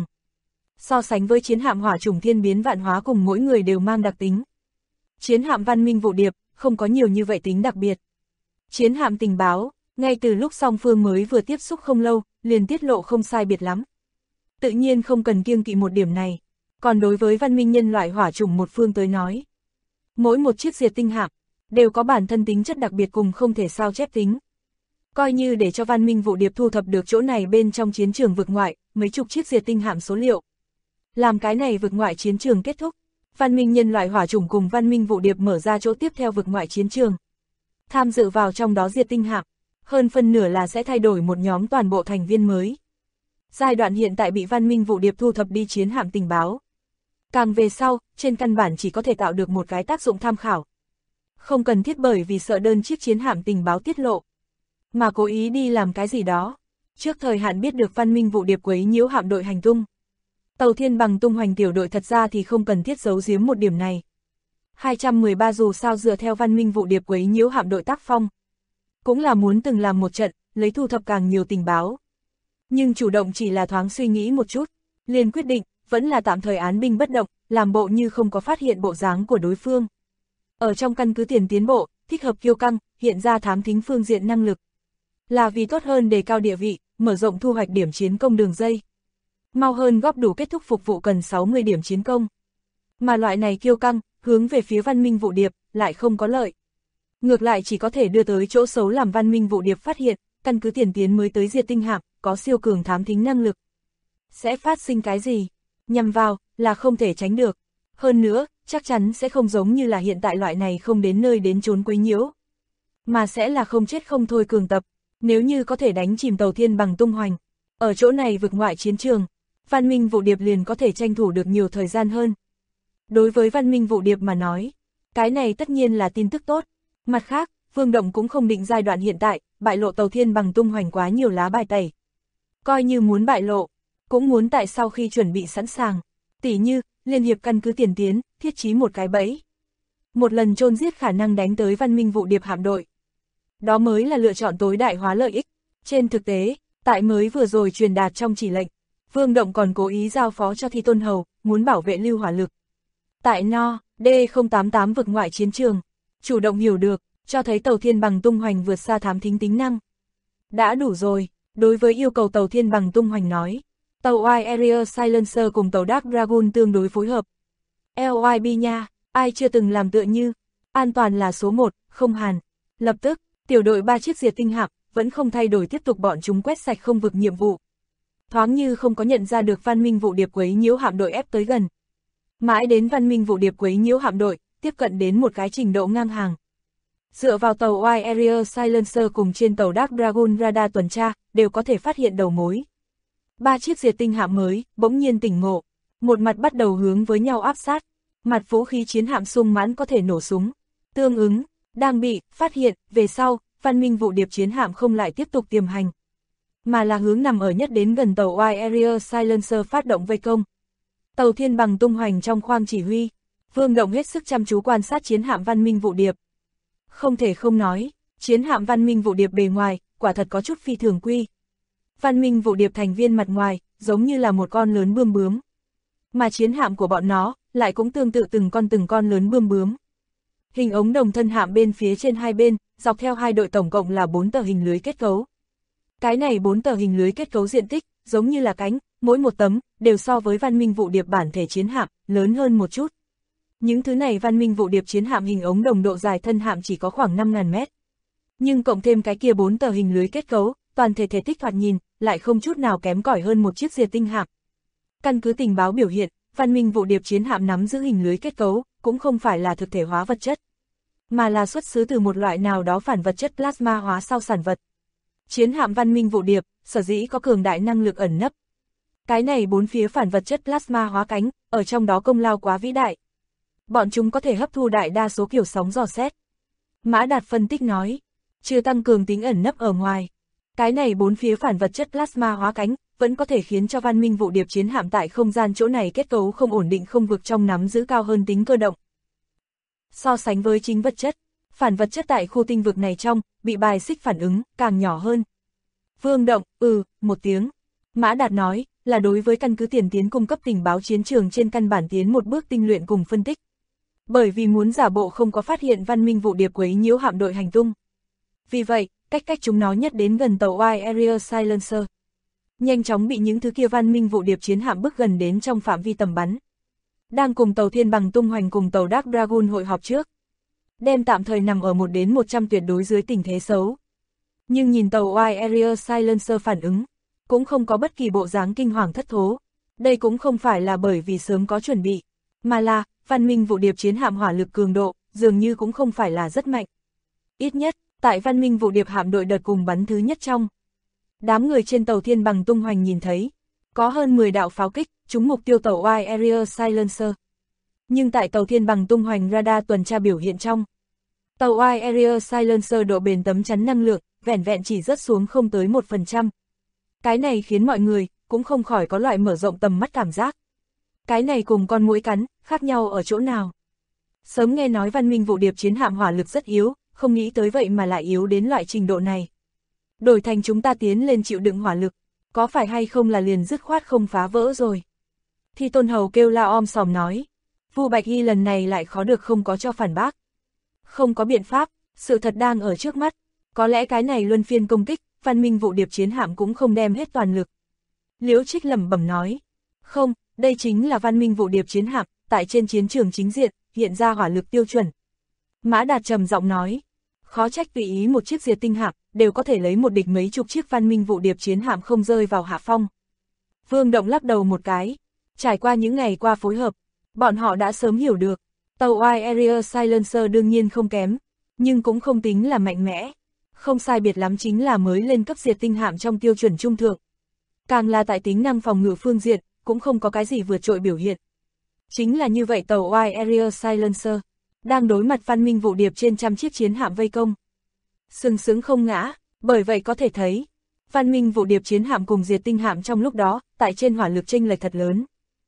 So sánh với chiến hạm hỏa chủng thiên biến vạn hóa cùng mỗi người đều mang đặc tính. Chiến hạm Văn Minh Vụ Điệp, không có nhiều như vậy tính đặc biệt. Chiến hạm tình báo, ngay từ lúc song phương mới vừa tiếp xúc không lâu, liền tiết lộ không sai biệt lắm. Tự nhiên không cần kiêng kỵ một điểm này. Còn đối với văn minh nhân loại hỏa chủng một phương tới nói, mỗi một chiếc diệt tinh hạm đều có bản thân tính chất đặc biệt cùng không thể sao chép tính. Coi như để cho Văn Minh Vụ Điệp thu thập được chỗ này bên trong chiến trường vực ngoại, mấy chục chiếc diệt tinh hạm số liệu. Làm cái này vực ngoại chiến trường kết thúc, văn minh nhân loại hỏa chủng cùng Văn Minh Vụ Điệp mở ra chỗ tiếp theo vực ngoại chiến trường. Tham dự vào trong đó diệt tinh hạm, hơn phân nửa là sẽ thay đổi một nhóm toàn bộ thành viên mới. Giai đoạn hiện tại bị Văn Minh Vụ Điệp thu thập đi chiến hạm tình báo. Càng về sau, trên căn bản chỉ có thể tạo được một cái tác dụng tham khảo. Không cần thiết bởi vì sợ đơn chiếc chiến hạm tình báo tiết lộ, mà cố ý đi làm cái gì đó. Trước thời hạn biết được Văn Minh Vụ Điệp quấy nhiễu hạm đội hành tung. Tàu Thiên Bằng tung hoành tiểu đội thật ra thì không cần thiết giấu giếm một điểm này. 213 dù sao dựa theo Văn Minh Vụ Điệp quấy nhiễu hạm đội tác phong. cũng là muốn từng làm một trận, lấy thu thập càng nhiều tình báo. Nhưng chủ động chỉ là thoáng suy nghĩ một chút, liền quyết định, vẫn là tạm thời án binh bất động, làm bộ như không có phát hiện bộ dáng của đối phương. Ở trong căn cứ tiền tiến bộ, thích hợp kiêu căng, hiện ra thám thính phương diện năng lực. Là vì tốt hơn đề cao địa vị, mở rộng thu hoạch điểm chiến công đường dây. Mau hơn góp đủ kết thúc phục vụ cần 60 điểm chiến công. Mà loại này kiêu căng, hướng về phía văn minh vụ điệp, lại không có lợi. Ngược lại chỉ có thể đưa tới chỗ xấu làm văn minh vụ điệp phát hiện, căn cứ tiền tiến mới tới diệt tinh hạm, có siêu cường thám thính năng lực. Sẽ phát sinh cái gì? Nhằm vào, là không thể tránh được. Hơn nữa, chắc chắn sẽ không giống như là hiện tại loại này không đến nơi đến chốn quấy nhiễu. Mà sẽ là không chết không thôi cường tập, nếu như có thể đánh chìm tàu thiên bằng tung hoành. Ở chỗ này vực ngoại chiến trường, văn minh vụ điệp liền có thể tranh thủ được nhiều thời gian hơn. Đối với văn minh vụ điệp mà nói, cái này tất nhiên là tin tức tốt. Mặt khác, Vương Động cũng không định giai đoạn hiện tại, bại lộ tàu thiên bằng tung hoành quá nhiều lá bài tẩy. Coi như muốn bại lộ, cũng muốn tại sau khi chuẩn bị sẵn sàng. Tỉ như, liên hiệp căn cứ tiền tiến, thiết trí một cái bẫy. Một lần chôn giết khả năng đánh tới văn minh vụ điệp hạm đội. Đó mới là lựa chọn tối đại hóa lợi ích. Trên thực tế, tại mới vừa rồi truyền đạt trong chỉ lệnh, Vương Động còn cố ý giao phó cho Thi Tôn Hầu, muốn bảo vệ lưu hỏa lực. Tại No, D088 vực ngoại chiến trường, chủ động hiểu được, cho thấy tàu thiên bằng tung hoành vượt xa thám thính tính năng. Đã đủ rồi, đối với yêu cầu tàu thiên bằng tung hoành nói, tàu Wide Area Silencer cùng tàu Dark Dragon tương đối phối hợp. LYB nha, ai chưa từng làm tựa như, an toàn là số 1, không hàn. Lập tức, tiểu đội 3 chiếc diệt tinh hạm, vẫn không thay đổi tiếp tục bọn chúng quét sạch không vực nhiệm vụ. Thoáng như không có nhận ra được văn minh vụ điệp quấy nhiễu hạm đội ép tới gần. Mãi đến văn minh vụ điệp quấy nhiễu hạm đội, tiếp cận đến một cái trình độ ngang hàng. Dựa vào tàu Wide Area Silencer cùng trên tàu Dark Dragon radar tuần tra, đều có thể phát hiện đầu mối. 3 chiếc diệt tinh hạm mới, bỗng nhiên tỉnh ngộ, một mặt bắt đầu hướng với nhau áp sát, mặt vũ khí chiến hạm sung mãn có thể nổ súng. Tương ứng, đang bị phát hiện, về sau, văn minh vụ điệp chiến hạm không lại tiếp tục tiềm hành, mà là hướng nằm ở nhất đến gần tàu Wide Area Silencer phát động vây công. Tàu thiên bằng tung hoành trong khoang chỉ huy, Vương Động hết sức chăm chú quan sát chiến hạm văn minh vụ điệp. Không thể không nói, chiến hạm văn minh vụ điệp bề ngoài, quả thật có chút phi thường quy. Văn minh vụ điệp thành viên mặt ngoài, giống như là một con lớn bươm bướm. Mà chiến hạm của bọn nó, lại cũng tương tự từng con lớn bươm bướm. Hình ống đồng thân hạm bên phía trên hai bên, dọc theo hai đội tổng cộng là 4 tờ hình lưới kết cấu. Cái này 4 tờ hình lưới kết cấu diện tích, giống như là cánh, mỗi một tấm, đều so với văn minh vụ điệp bản thể chiến hạm, lớn hơn một chút. Những thứ này văn minh vụ điệp chiến hạm hình ống đồng độ dài thân hạm chỉ có khoảng 5.000 mét. Nhưng cộng thêm cái kia 4 tờ hình lưới kết cấu, toàn thể thể tích thoạt nhìn, lại không chút nào kém cỏi hơn một chiếc diệt tinh hạm. Căn cứ tình báo biểu hiện, văn minh vụ điệp chiến hạm nắm giữ hình lưới kết cấu, cũng không phải là thực thể hóa vật chất, mà là xuất xứ từ một loại nào đó phản vật chất plasma hóa sau sản vật. Chiến hạm văn minh vụ điệp, sở dĩ có cường đại năng lực ẩn nấp. Cái này 4 phía phản vật chất plasma hóa cánh, ở trong đó công lao quá vĩ đại. Bọn chúng có thể hấp thu đại đa số kiểu sóng dò xét. Mã Đạt phân tích nói, trừ tăng cường tính ẩn nấp ở ngoài, cái này 4 phía phản vật chất plasma hóa cánh, vẫn có thể khiến cho văn minh vụ điệp chiến hạm tại không gian chỗ này kết cấu không ổn định không vực trong nắm giữ cao hơn tính cơ động. So sánh với chính vật chất, phản vật chất tại khu tinh vực này trong, bị bài xích phản ứng, càng nhỏ hơn. Vương Động, một tiếng. Mã Đạt nói, là đối với căn cứ tiền tiến cung cấp tình báo chiến trường trên căn bản tiến một bước tinh luyện cùng phân tích. Bởi vì muốn giả bộ không có phát hiện văn minh vụ điệp quấy nhiễu hạm đội hành tung. Vì vậy, cách chúng nó nhất đến gần tàu Wide Area Silencer, nhanh chóng bị những thứ kia văn minh vụ điệp chiến hạm bước gần đến trong phạm vi tầm bắn. Đang cùng tàu thiên bằng tung hoành cùng tàu Dark Dragon hội họp trước, đem tạm thời nằm ở 1 đến 100 tuyệt đối dưới tình thế xấu. Nhưng nhìn tàu Wide Area Silencer phản ứng, cũng không có bất kỳ bộ dáng kinh hoàng thất thố. Đây cũng không phải là bởi vì sớm có chuẩn bị, mà là văn minh vụ điệp chiến hạm hỏa lực cường độ, dường như cũng không phải là rất mạnh. Ít nhất, tại văn minh vụ điệp hạm đội đợt cùng bắn thứ nhất trong, đám người trên tàu thiên bằng tung hoành nhìn thấy, có hơn 10 đạo pháo kích, trúng mục tiêu tàu Wide Area Silencer. Nhưng tại tàu thiên bằng tung hoành radar tuần tra biểu hiện trong, tàu Wide Area Silencer độ bền tấm chắn năng lượng, vẻn vẹn chỉ rớt xuống không tới 1%. Cái này khiến mọi người, cũng không khỏi có loại mở rộng tầm mắt cảm giác. Cái này cùng con muỗi cắn, khác nhau ở chỗ nào? Sớm nghe nói văn minh vụ điệp chiến hạm hỏa lực rất yếu, không nghĩ tới vậy mà lại yếu đến loại trình độ này. Đổi thành chúng ta tiến lên chịu đựng hỏa lực, có phải hay không là liền dứt khoát không phá vỡ rồi. Thi Tôn Hầu kêu la om sòm nói. Vu Bạch Y lần này lại khó được không có cho phản bác. Không có biện pháp, sự thật đang ở trước mắt. Có lẽ cái này luân phiên công kích, Văn Minh vụ điệp chiến hạm cũng không đem hết toàn lực. Liễu Trích lẩm bẩm nói. Không, đây chính là Văn Minh vụ điệp chiến hạm, tại trên chiến trường chính diện, hiện ra hỏa lực tiêu chuẩn. Mã Đạt trầm giọng nói. Khó trách tùy ý một chiếc diệt tinh hạm, đều có thể lấy một địch mấy chục chiếc Văn Minh vụ điệp chiến hạm không rơi vào hạ phong. Vương Động lắc đầu một cái. Trải qua những ngày qua phối hợp, bọn họ đã sớm hiểu được, tàu Wide Area Silencer đương nhiên không kém, nhưng cũng không tính là mạnh mẽ. Không sai biệt lắm chính là mới lên cấp diệt tinh hạm trong tiêu chuẩn trung thượng. Càng là tại tính năng phòng ngự phương diện, cũng không có cái gì vượt trội biểu hiện. Chính là như vậy tàu Wide Area Silencer, đang đối mặt Văn Minh vụ điệp trên trăm chiếc chiến hạm vây công. Sừng sững không ngã, bởi vậy có thể thấy, Văn Minh vụ điệp chiến hạm cùng diệt tinh hạm trong lúc đó, tại trên hỏa lực chênh lệch thật lớn.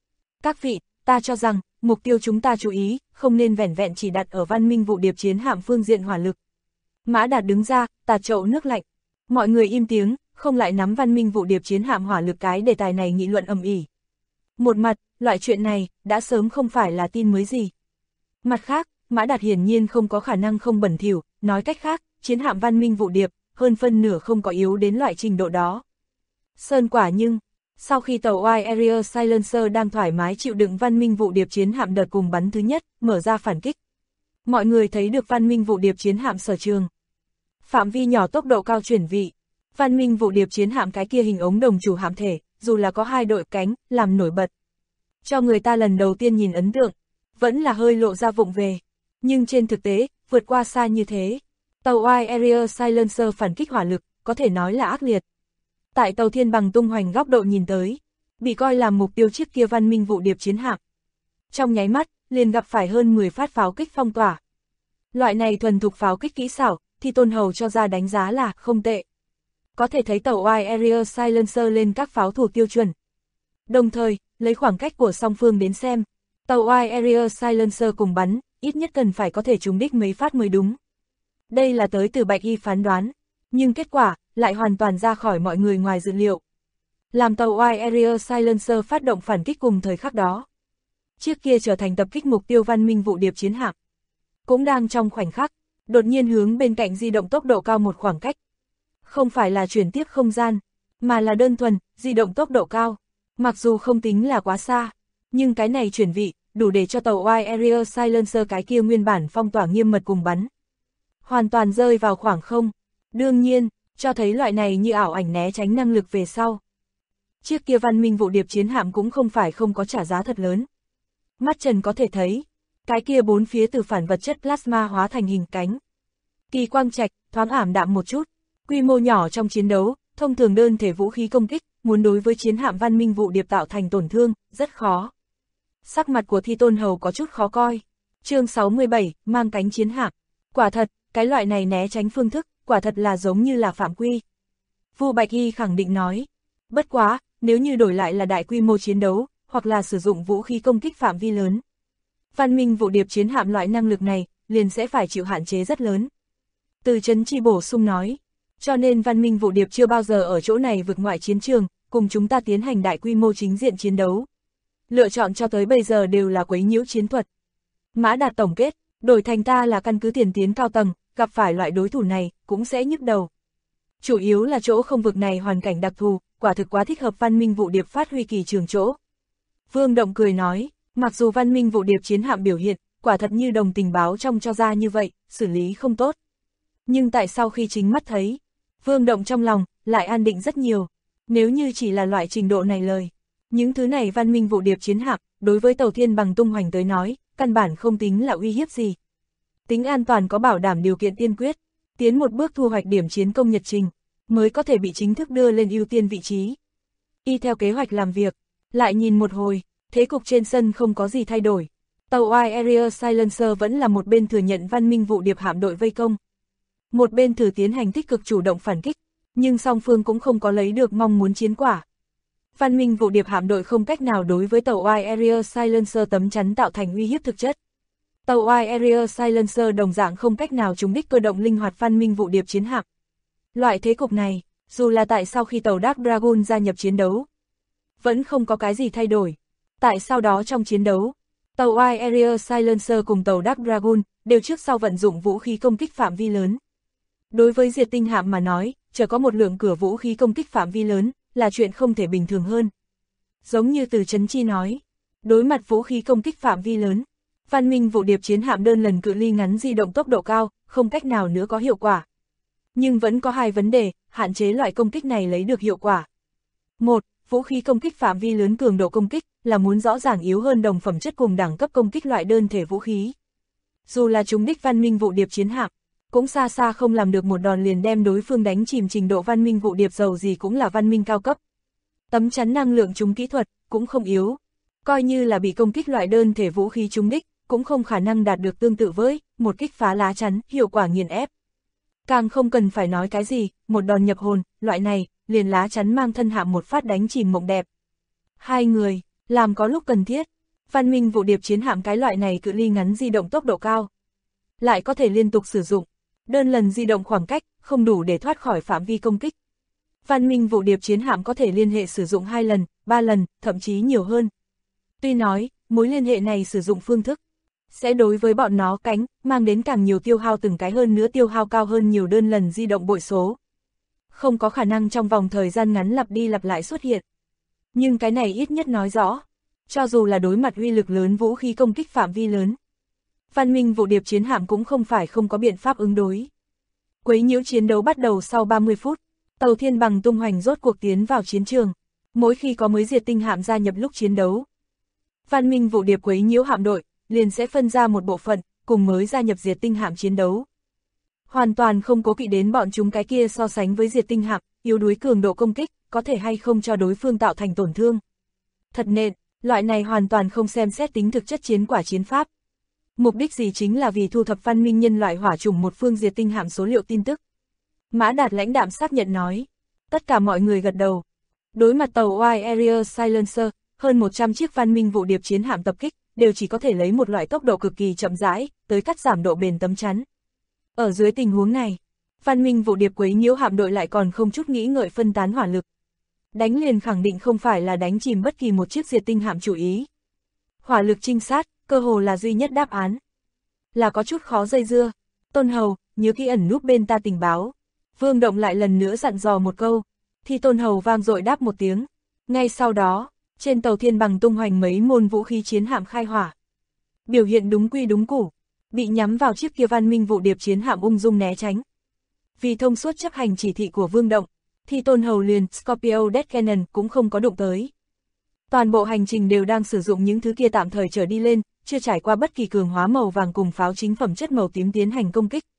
Các vị, ta cho rằng, mục tiêu chúng ta chú ý, không nên vẻn vẹn chỉ đặt ở Văn Minh vụ điệp chiến hạm phương diện hỏa lực. Mã Đạt đứng ra, tạt chậu nước lạnh. Mọi người im tiếng, không lại nắm Văn Minh vụ điệp chiến hạm hỏa lực cái đề tài này nghị luận ầm ĩ. Một mặt, loại chuyện này, đã sớm không phải là tin mới gì. Mặt khác, Mã Đạt hiển nhiên không có khả năng không bẩn thỉu, nói cách khác, chiến hạm Văn Minh vụ điệp, hơn phân nửa không có yếu đến loại trình độ đó. Sơn quả nhưng, sau khi tàu Wide Area Silencer đang thoải mái chịu đựng Văn Minh vụ điệp chiến hạm đợt cùng bắn thứ nhất, mở ra phản kích. Mọi người thấy được Văn Minh vụ điệp chiến hạm sở trường. Phạm vi nhỏ tốc độ cao chuyển vị. Văn Minh vụ điệp chiến hạm cái kia hình ống đồng chủ hạm thể, dù là có hai đội cánh, làm nổi bật. Cho người ta lần đầu tiên nhìn ấn tượng, vẫn là hơi lộ ra vụng về. Nhưng trên thực tế, vượt qua xa như thế. Tàu Wide Area Silencer phản kích hỏa lực, có thể nói là ác liệt. Tại tàu Thiên Bằng tung hoành góc độ nhìn tới, bị coi làm mục tiêu chiếc kia Văn Minh vụ điệp chiến hạm. Trong nháy mắt, liền gặp phải hơn 10 phát pháo kích phong tỏa. Loại này thuần thục pháo kích kỹ xảo, thì Tôn Hầu cho ra đánh giá là không tệ. Có thể thấy tàu Wide Area Silencer lên các pháo thủ tiêu chuẩn. Đồng thời, lấy khoảng cách của song phương đến xem, tàu Wide Area Silencer cùng bắn, ít nhất cần phải có thể trúng đích mấy phát mới đúng. Đây là tới từ Bạch Y phán đoán, nhưng kết quả lại hoàn toàn ra khỏi mọi người ngoài dự liệu. Làm tàu Wide Area Silencer phát động phản kích cùng thời khắc đó. Chiếc kia trở thành tập kích mục tiêu Văn Minh vụ điệp chiến hạm. Cũng đang trong khoảnh khắc, đột nhiên hướng bên cạnh di động tốc độ cao một khoảng cách. Không phải là chuyển tiếp không gian, mà là đơn thuần, di động tốc độ cao. Mặc dù không tính là quá xa, nhưng cái này chuyển vị, đủ để cho tàu Wide Area Silencer cái kia nguyên bản phong tỏa nghiêm mật cùng bắn. Hoàn toàn rơi vào khoảng không. Đương nhiên, cho thấy loại này như ảo ảnh né tránh năng lực về sau. Chiếc kia Văn Minh vụ điệp chiến hạm cũng không phải không có trả giá thật lớn. Mắt trần có thể thấy, cái kia bốn phía từ phản vật chất plasma hóa thành hình cánh. Kỳ quang trạch, thoáng ảm đạm một chút, quy mô nhỏ trong chiến đấu, thông thường đơn thể vũ khí công kích, muốn đối với chiến hạm Văn Minh vụ điệp tạo thành tổn thương, rất khó. Sắc mặt của Thi Tôn Hầu có chút khó coi. Chương 67, mang cánh chiến hạm. Quả thật, cái loại này né tránh phương thức, quả thật là giống như là phạm quy. Vu Bạch Y khẳng định nói. Bất quá, nếu như đổi lại là đại quy mô chiến đấu, hoặc là sử dụng vũ khí công kích phạm vi lớn. Văn Minh vụ điệp chiến hạm loại năng lực này, liền sẽ phải chịu hạn chế rất lớn. Từ Trấn Chi bổ sung nói. Cho nên Văn Minh vụ điệp chưa bao giờ ở chỗ này vượt ngoại chiến trường, cùng chúng ta tiến hành đại quy mô chính diện chiến đấu. Lựa chọn cho tới bây giờ đều là quấy nhiễu chiến thuật. Mã Đạt tổng kết, đổi thành ta là căn cứ tiền tiến cao tầng, gặp phải loại đối thủ này, cũng sẽ nhức đầu. Chủ yếu là chỗ không vực này hoàn cảnh đặc thù, quả thực quá thích hợp Văn Minh vụ điệp phát huy kỳ trường chỗ. Vương Động cười nói, mặc dù Văn Minh vụ điệp chiến hạm biểu hiện, quả thật như đồng tình báo trong cho ra như vậy, xử lý không tốt. Nhưng tại sau khi chính mắt thấy, Vương Động trong lòng, lại an định rất nhiều. Nếu như chỉ là loại trình độ này lời, những thứ này Văn Minh vụ điệp chiến hạm, đối với tàu Thiên Bằng tung hoành tới nói, căn bản không tính là uy hiếp gì. Tính an toàn có bảo đảm điều kiện tiên quyết, tiến một bước thu hoạch điểm chiến công nhật trình, mới có thể bị chính thức đưa lên ưu tiên vị trí. Y theo kế hoạch làm việc, lại nhìn một hồi, thế cục trên sân không có gì thay đổi. Tàu Wide Area Silencer vẫn là một bên thừa nhận Văn Minh vụ điệp hạm đội vây công. Một bên thử tiến hành tích cực chủ động phản kích, nhưng song phương cũng không có lấy được mong muốn chiến quả. Văn Minh vụ điệp hạm đội không cách nào đối với tàu Wide Area Silencer tấm chắn tạo thành uy hiếp thực chất. Tàu Wide Area Silencer đồng dạng không cách nào trúng đích cơ động linh hoạt Văn Minh vụ điệp chiến hạm. Loại thế cục này, dù là tại sau khi tàu Dark Dragon gia nhập chiến đấu, vẫn không có cái gì thay đổi. Tại sau đó trong chiến đấu, tàu Wide Area Silencer cùng tàu Dark Dragon đều trước sau vận dụng vũ khí công kích phạm vi lớn. Đối với diệt tinh hạm mà nói, chờ có một lượng cửa vũ khí công kích phạm vi lớn, là chuyện không thể bình thường hơn. Giống như từ Trấn Chi nói, đối mặt vũ khí công kích phạm vi lớn, Văn Minh vụ điệp chiến hạm đơn lần cự ly ngắn di động tốc độ cao, không cách nào nữa có hiệu quả. Nhưng vẫn có hai vấn đề, hạn chế loại công kích này lấy được hiệu quả. Một, vũ khí công kích phạm vi lớn cường độ công kích, là muốn rõ ràng yếu hơn đồng phẩm chất cùng đẳng cấp công kích loại đơn thể vũ khí. Dù là trúng đích Văn Minh vụ điệp chiến hạm, cũng xa xa không làm được một đòn liền đem đối phương đánh chìm. Trình độ Văn Minh vụ điệp dầu gì cũng là văn minh cao cấp. Tấm chắn năng lượng trúng kỹ thuật, cũng không yếu. Coi như là bị công kích loại đơn thể vũ khí trúng đích, cũng không khả năng đạt được tương tự với một kích phá lá chắn, hiệu quả nghiền ép. Càng không cần phải nói cái gì, một đòn nhập hồn, loại này, liền lá chắn mang thân hạm một phát đánh chìm mộng đẹp. Hai người, làm có lúc cần thiết. Văn Minh vụ điệp chiến hạm cái loại này cự ly ngắn di động tốc độ cao, lại có thể liên tục sử dụng. Đơn lần di động khoảng cách, không đủ để thoát khỏi phạm vi công kích. Văn Minh vụ điệp chiến hạm có thể liên hệ sử dụng 2 lần, 3 lần, thậm chí nhiều hơn. Tuy nói, mối liên hệ này sử dụng phương thức sẽ đối với bọn nó cánh, mang đến càng nhiều tiêu hao từng cái hơn nữa tiêu hao cao hơn nhiều đơn lần di động bội số. Không có khả năng trong vòng thời gian ngắn lặp đi lặp lại xuất hiện. Nhưng cái này ít nhất nói rõ, cho dù là đối mặt uy lực lớn vũ khí công kích phạm vi lớn, Văn Minh vụ điệp chiến hạm cũng không phải không có biện pháp ứng đối. Quấy nhiễu chiến đấu bắt đầu sau 30 phút, tàu Thiên Bằng tung hoành rốt cuộc tiến vào chiến trường. Mỗi khi có mới diệt tinh hạm gia nhập lúc chiến đấu, Văn Minh vụ điệp quấy nhiễu hạm đội liền sẽ phân ra một bộ phận, cùng mới gia nhập diệt tinh hạm chiến đấu. Hoàn toàn không cố kỵ đến bọn chúng cái kia so sánh với diệt tinh hạm, yếu đuối cường độ công kích, có thể hay không cho đối phương tạo thành tổn thương. Thật nện, loại này hoàn toàn không xem xét tính thực chất chiến quả chiến pháp. Mục đích gì chính là vì thu thập Văn Minh nhân loại hỏa chủng một phương diệt tinh hạm số liệu tin tức. Mã Đạt lãnh đạm xác nhận nói. Tất cả mọi người gật đầu. Đối mặt tàu Wide Area Silencer, hơn 100 chiếc Văn Minh vụ điệp chiến hạm tập kích, đều chỉ có thể lấy một loại tốc độ cực kỳ chậm rãi, tới cắt giảm độ bền tấm chắn. Ở dưới tình huống này, Văn Minh vụ điệp quấy nhiễu hạm đội lại còn không chút nghĩ ngợi phân tán hỏa lực. Đánh liền khẳng định không phải là đánh chìm bất kỳ một chiếc diệt tinh hạm chủ ý. Hỏa lực trinh sát, cơ hồ là duy nhất đáp án. Là có chút khó dây dưa. Tôn Hầu, nhớ kỹ ẩn núp bên ta tình báo. Vương Động lại lần nữa dặn dò một câu. Thì Tôn Hầu vang dội đáp một tiếng. Ngay sau đó, trên tàu Thiên Bằng tung hoành mấy môn vũ khí chiến hạm khai hỏa. Biểu hiện đúng quy đúng củ, bị nhắm vào chiếc kia Văn Minh vụ điệp chiến hạm ung dung né tránh. Vì thông suốt chấp hành chỉ thị của Vương Động, thì Tôn Hầu liền Scorpio Death Cannon cũng không có đụng tới. Toàn bộ hành trình đều đang sử dụng những thứ kia tạm thời trở đi lên, chưa trải qua bất kỳ cường hóa màu vàng cùng pháo chính phẩm chất màu tím tiến hành công kích.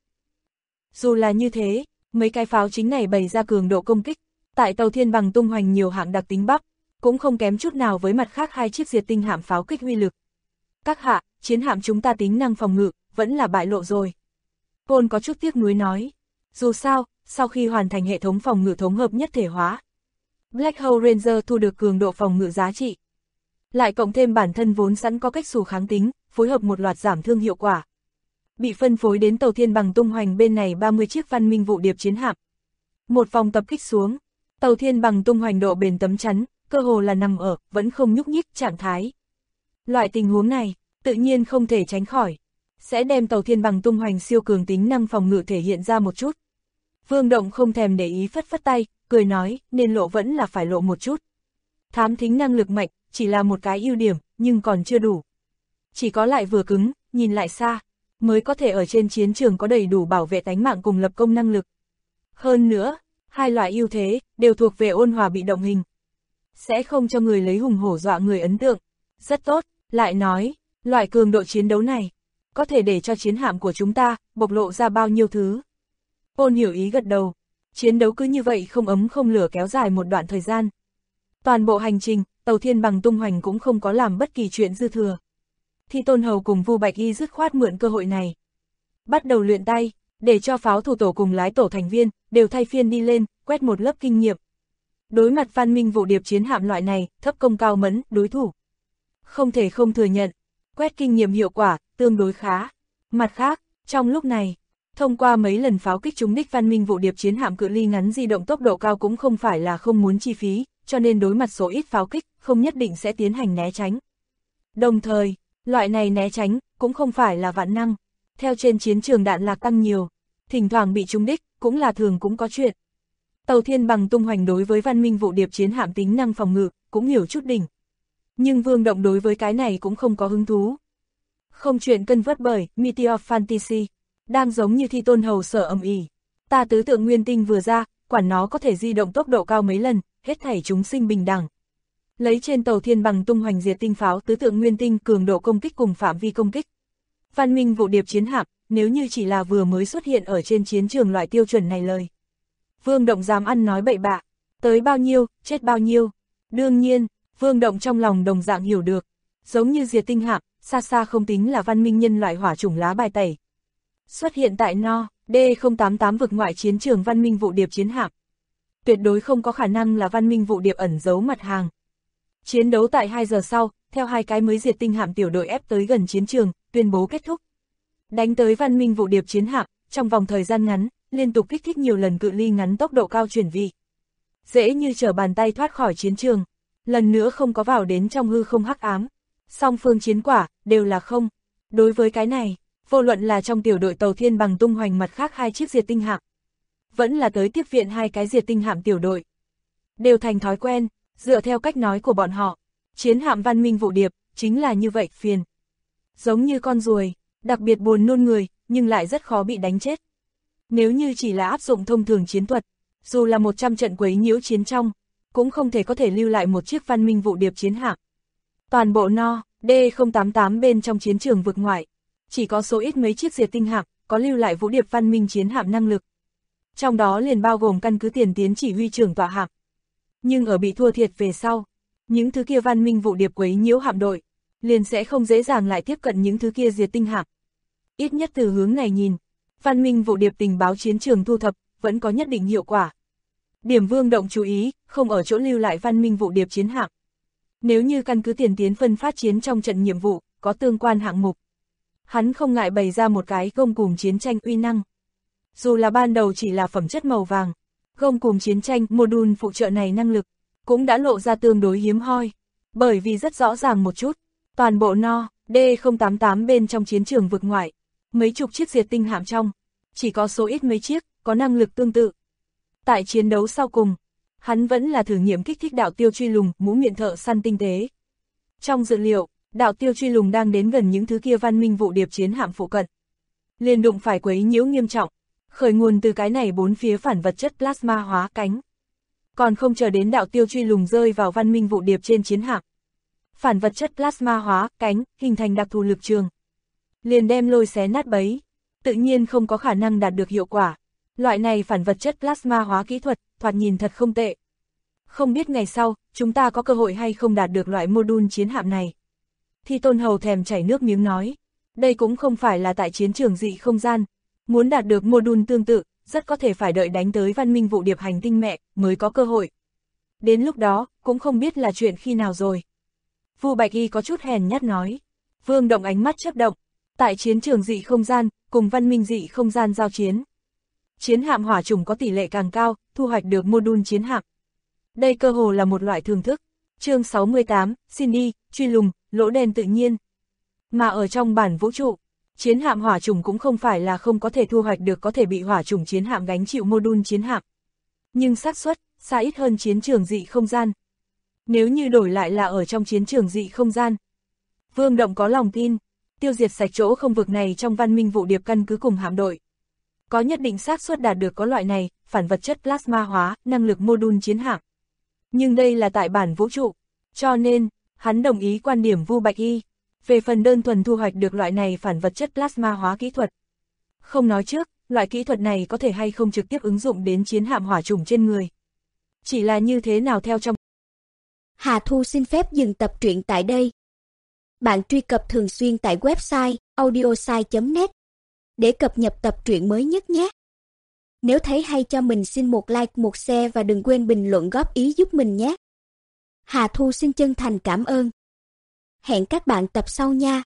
Dù là như thế, mấy cái pháo chính này bày ra cường độ công kích, tại tàu Thiên Bằng tung hoành nhiều hạng đặc tính bắp, cũng không kém chút nào với mặt khác hai chiếc diệt tinh hạm pháo kích uy lực. Các hạ, chiến hạm chúng ta tính năng phòng ngự, vẫn là bại lộ rồi. Côn có chút tiếc nuối nói. Dù sao, sau khi hoàn thành hệ thống phòng ngự thống hợp nhất thể hóa, Black Hole Ranger thu được cường độ phòng ngự giá trị. Lại cộng thêm bản thân vốn sẵn có cách xù kháng tính, phối hợp một loạt giảm thương hiệu quả. Bị phân phối đến tàu Thiên Bằng tung hoành bên này 30 chiếc Văn Minh vụ điệp chiến hạm. Một vòng tập kích xuống, tàu Thiên Bằng tung hoành độ bền tấm chắn, cơ hồ là nằm ở, vẫn không nhúc nhích trạng thái. Loại tình huống này, tự nhiên không thể tránh khỏi, sẽ đem tàu Thiên Bằng tung hoành siêu cường tính năng phòng ngự thể hiện ra một chút. Vương Động không thèm để ý phất phất tay, cười nói, nên lộ vẫn là phải lộ một chút. Thám thính năng lực mạnh, chỉ là một cái ưu điểm, nhưng còn chưa đủ. Chỉ có lại vừa cứng, nhìn lại xa, mới có thể ở trên chiến trường có đầy đủ bảo vệ tánh mạng cùng lập công năng lực. Hơn nữa, hai loại ưu thế, đều thuộc về ôn hòa bị động hình. Sẽ không cho người lấy hùng hổ dọa người ấn tượng. Rất tốt, lại nói, loại cường độ chiến đấu này, có thể để cho chiến hạm của chúng ta, bộc lộ ra bao nhiêu thứ. Ôn hiểu ý gật đầu, chiến đấu cứ như vậy không ấm không lửa kéo dài một đoạn thời gian. Toàn bộ hành trình, tàu Thiên Bằng tung hoành cũng không có làm bất kỳ chuyện dư thừa. Thì Tôn Hầu cùng Vu Bạch Y dứt khoát mượn cơ hội này, bắt đầu luyện tay, để cho pháo thủ tổ cùng lái tổ thành viên, đều thay phiên đi lên, quét một lớp kinh nghiệm. Đối mặt Văn Minh vụ điệp chiến hạm loại này, thấp công cao mẫn, đối thủ. Không thể không thừa nhận, Quét kinh nghiệm hiệu quả, tương đối khá. Mặt khác, trong lúc này, thông qua mấy lần pháo kích trúng đích văn minh vụ điệp chiến hạm cự ly ngắn di động tốc độ cao cũng không phải là không muốn chi phí, cho nên đối mặt số ít pháo kích, không nhất định sẽ tiến hành né tránh. Đồng thời, loại này né tránh, cũng không phải là vạn năng. Theo trên chiến trường đạn lạc tăng nhiều, thỉnh thoảng bị trúng đích, cũng là thường cũng có chuyện. Tàu Thiên Bằng tung hoành đối với văn minh vụ điệp chiến hạm tính năng phòng ngự, cũng hiểu chút đỉnh. Nhưng Vương Động đối với cái này cũng không có hứng thú. Không chuyện cân vớt bởi Meteor Fantasy, đang giống như Thi Tôn Hầu sở ầm ĩ. Ta tứ tượng nguyên tinh vừa ra, quản nó có thể di động tốc độ cao mấy lần, hết thảy chúng sinh bình đẳng. Lấy trên tàu Thiên Bằng tung hoành diệt tinh pháo tứ tượng nguyên tinh cường độ công kích cùng phạm vi công kích. Văn minh vụ điệp chiến hạm, nếu như chỉ là vừa mới xuất hiện ở trên chiến trường loại tiêu chuẩn này lời. Vương Động dám ăn nói bậy bạ, tới bao nhiêu, chết bao nhiêu. Đương nhiên, Vương Động trong lòng đồng dạng hiểu được, giống như diệt tinh hạm, xa xa không tính là văn minh nhân loại hỏa chủng lá bài tẩy. Xuất hiện tại No, D088 vực ngoại chiến trường văn minh vụ điệp chiến hạm. Tuyệt đối không có khả năng là văn minh vụ điệp ẩn giấu mặt hàng. Chiến đấu tại 2 giờ sau, theo 2 cái mới diệt tinh hạm tiểu đội ép tới gần chiến trường, tuyên bố kết thúc. Đánh tới văn minh vụ điệp chiến hạm, trong vòng thời gian ngắn, liên tục kích thích nhiều lần cự ly ngắn tốc độ cao chuyển vị. Dễ như trở bàn tay thoát khỏi chiến trường, lần nữa không có vào đến trong hư không hắc ám. Song phương chiến quả, đều là không. Đối với cái này, vô luận là trong tiểu đội tàu Thiên Bằng tung hoành mặt khác 2 chiếc diệt tinh hạm, vẫn là tới tiếp viện 2 cái diệt tinh hạm tiểu đội. Đều thành thói quen, dựa theo cách nói của bọn họ, chiến hạm văn minh vụ điệp, chính là như vậy, phiền. Giống như con ruồi, đặc biệt buồn nôn người, nhưng lại rất khó bị đánh chết. Nếu như chỉ là áp dụng thông thường chiến thuật, dù là 100 trận quấy nhiễu chiến trong, cũng không thể có thể lưu lại một chiếc văn minh vụ điệp chiến hạm. Toàn bộ No, D088 bên trong chiến trường vực ngoại, chỉ có số ít mấy chiếc diệt tinh hạm có lưu lại vũ điệp văn minh chiến hạm năng lực. Trong đó liền bao gồm căn cứ tiền tiến chỉ huy trưởng tọa hạm. Nhưng ở bị thua thiệt về sau, những thứ kia văn minh vụ điệp quấy nhiễu hạm đội, liền sẽ không dễ dàng lại tiếp cận những thứ kia diệt tinh hạm. Ít nhất từ hướng này nhìn, văn minh vụ điệp tình báo chiến trường thu thập, vẫn có nhất định hiệu quả. Điểm Vương Động chú ý, không ở chỗ lưu lại văn minh vụ điệp chiến hạm. Nếu như căn cứ tiền tiến phân phát chiến trong trận nhiệm vụ, có tương quan hạng mục, hắn không ngại bày ra một cái gông cùm chiến tranh uy năng. Dù là ban đầu chỉ là phẩm chất màu vàng, gông cùm chiến tranh module phụ trợ này năng lực, cũng đã lộ ra tương đối hiếm hoi. Bởi vì rất rõ ràng một chút, toàn bộ No, D088 bên trong chiến trường vực ngoại, mấy chục chiếc diệt tinh hạm trong, chỉ có số ít mấy chiếc, có năng lực tương tự. Tại chiến đấu sau cùng, hắn vẫn là thử nghiệm kích thích đạo tiêu truy lùng, mũ miệng thợ săn tinh tế. Trong dự liệu, đạo tiêu truy lùng đang đến gần những thứ kia văn minh vụ điệp chiến hạm phụ cận. Liền đụng phải quấy nhiễu nghiêm trọng, khởi nguồn từ cái này 4 phía phản vật chất plasma hóa cánh. Còn không chờ đến đạo tiêu truy lùng rơi vào văn minh vụ điệp trên chiến hạm. Phản vật chất plasma hóa cánh, hình thành đặc thù lực trường. Liền đem lôi xé nát bấy, tự nhiên không có khả năng đạt được hiệu quả. Loại này phản vật chất plasma hóa kỹ thuật, thoạt nhìn thật không tệ. Không biết ngày sau, chúng ta có cơ hội hay không đạt được loại module chiến hạm này. Thi Tôn Hầu thèm chảy nước miếng nói. Đây cũng không phải là tại chiến trường dị không gian. Muốn đạt được module tương tự, rất có thể phải đợi đánh tới văn minh vụ điệp hành tinh mẹ, mới có cơ hội. Đến lúc đó, cũng không biết là chuyện khi nào rồi. Vu Bạch Y có chút hèn nhát nói. Vương Động ánh mắt chớp động. Tại chiến trường dị không gian, cùng văn minh dị không gian giao chiến. Chiến hạm hỏa chủng có tỷ lệ càng cao, thu hoạch được module chiến hạm. Đây cơ hồ là một loại thưởng thức. Chương 68, xin đi, truy lùng, lỗ đen tự nhiên. Mà ở trong bản vũ trụ, chiến hạm hỏa chủng cũng không phải là không có thể thu hoạch được có thể bị hỏa chủng chiến hạm gánh chịu module chiến hạm. Nhưng xác suất xa ít hơn chiến trường dị không gian. Nếu như đổi lại là ở trong chiến trường dị không gian, Vương Động có lòng tin, tiêu diệt sạch chỗ không vực này trong văn minh vụ điệp căn cứ cùng hạm đội. Có nhất định xác suất đạt được có loại này, phản vật chất plasma hóa, năng lực module chiến hạm. Nhưng đây là tại bản vũ trụ, cho nên, hắn đồng ý quan điểm Vu Bạch Y. Về phần đơn thuần thu hoạch được loại này phản vật chất plasma hóa kỹ thuật. Không nói trước, loại kỹ thuật này có thể hay không trực tiếp ứng dụng đến chiến hạm hỏa chủng trên người. Chỉ là như thế nào theo trong. Hà Thu xin phép dừng tập truyện tại đây. Bạn truy cập thường xuyên tại website audiosai.net để cập nhật tập truyện mới nhất nhé. Nếu thấy hay cho mình xin một like, một share và đừng quên bình luận góp ý giúp mình nhé. Hà Thu xin chân thành cảm ơn. Hẹn các bạn tập sau nha.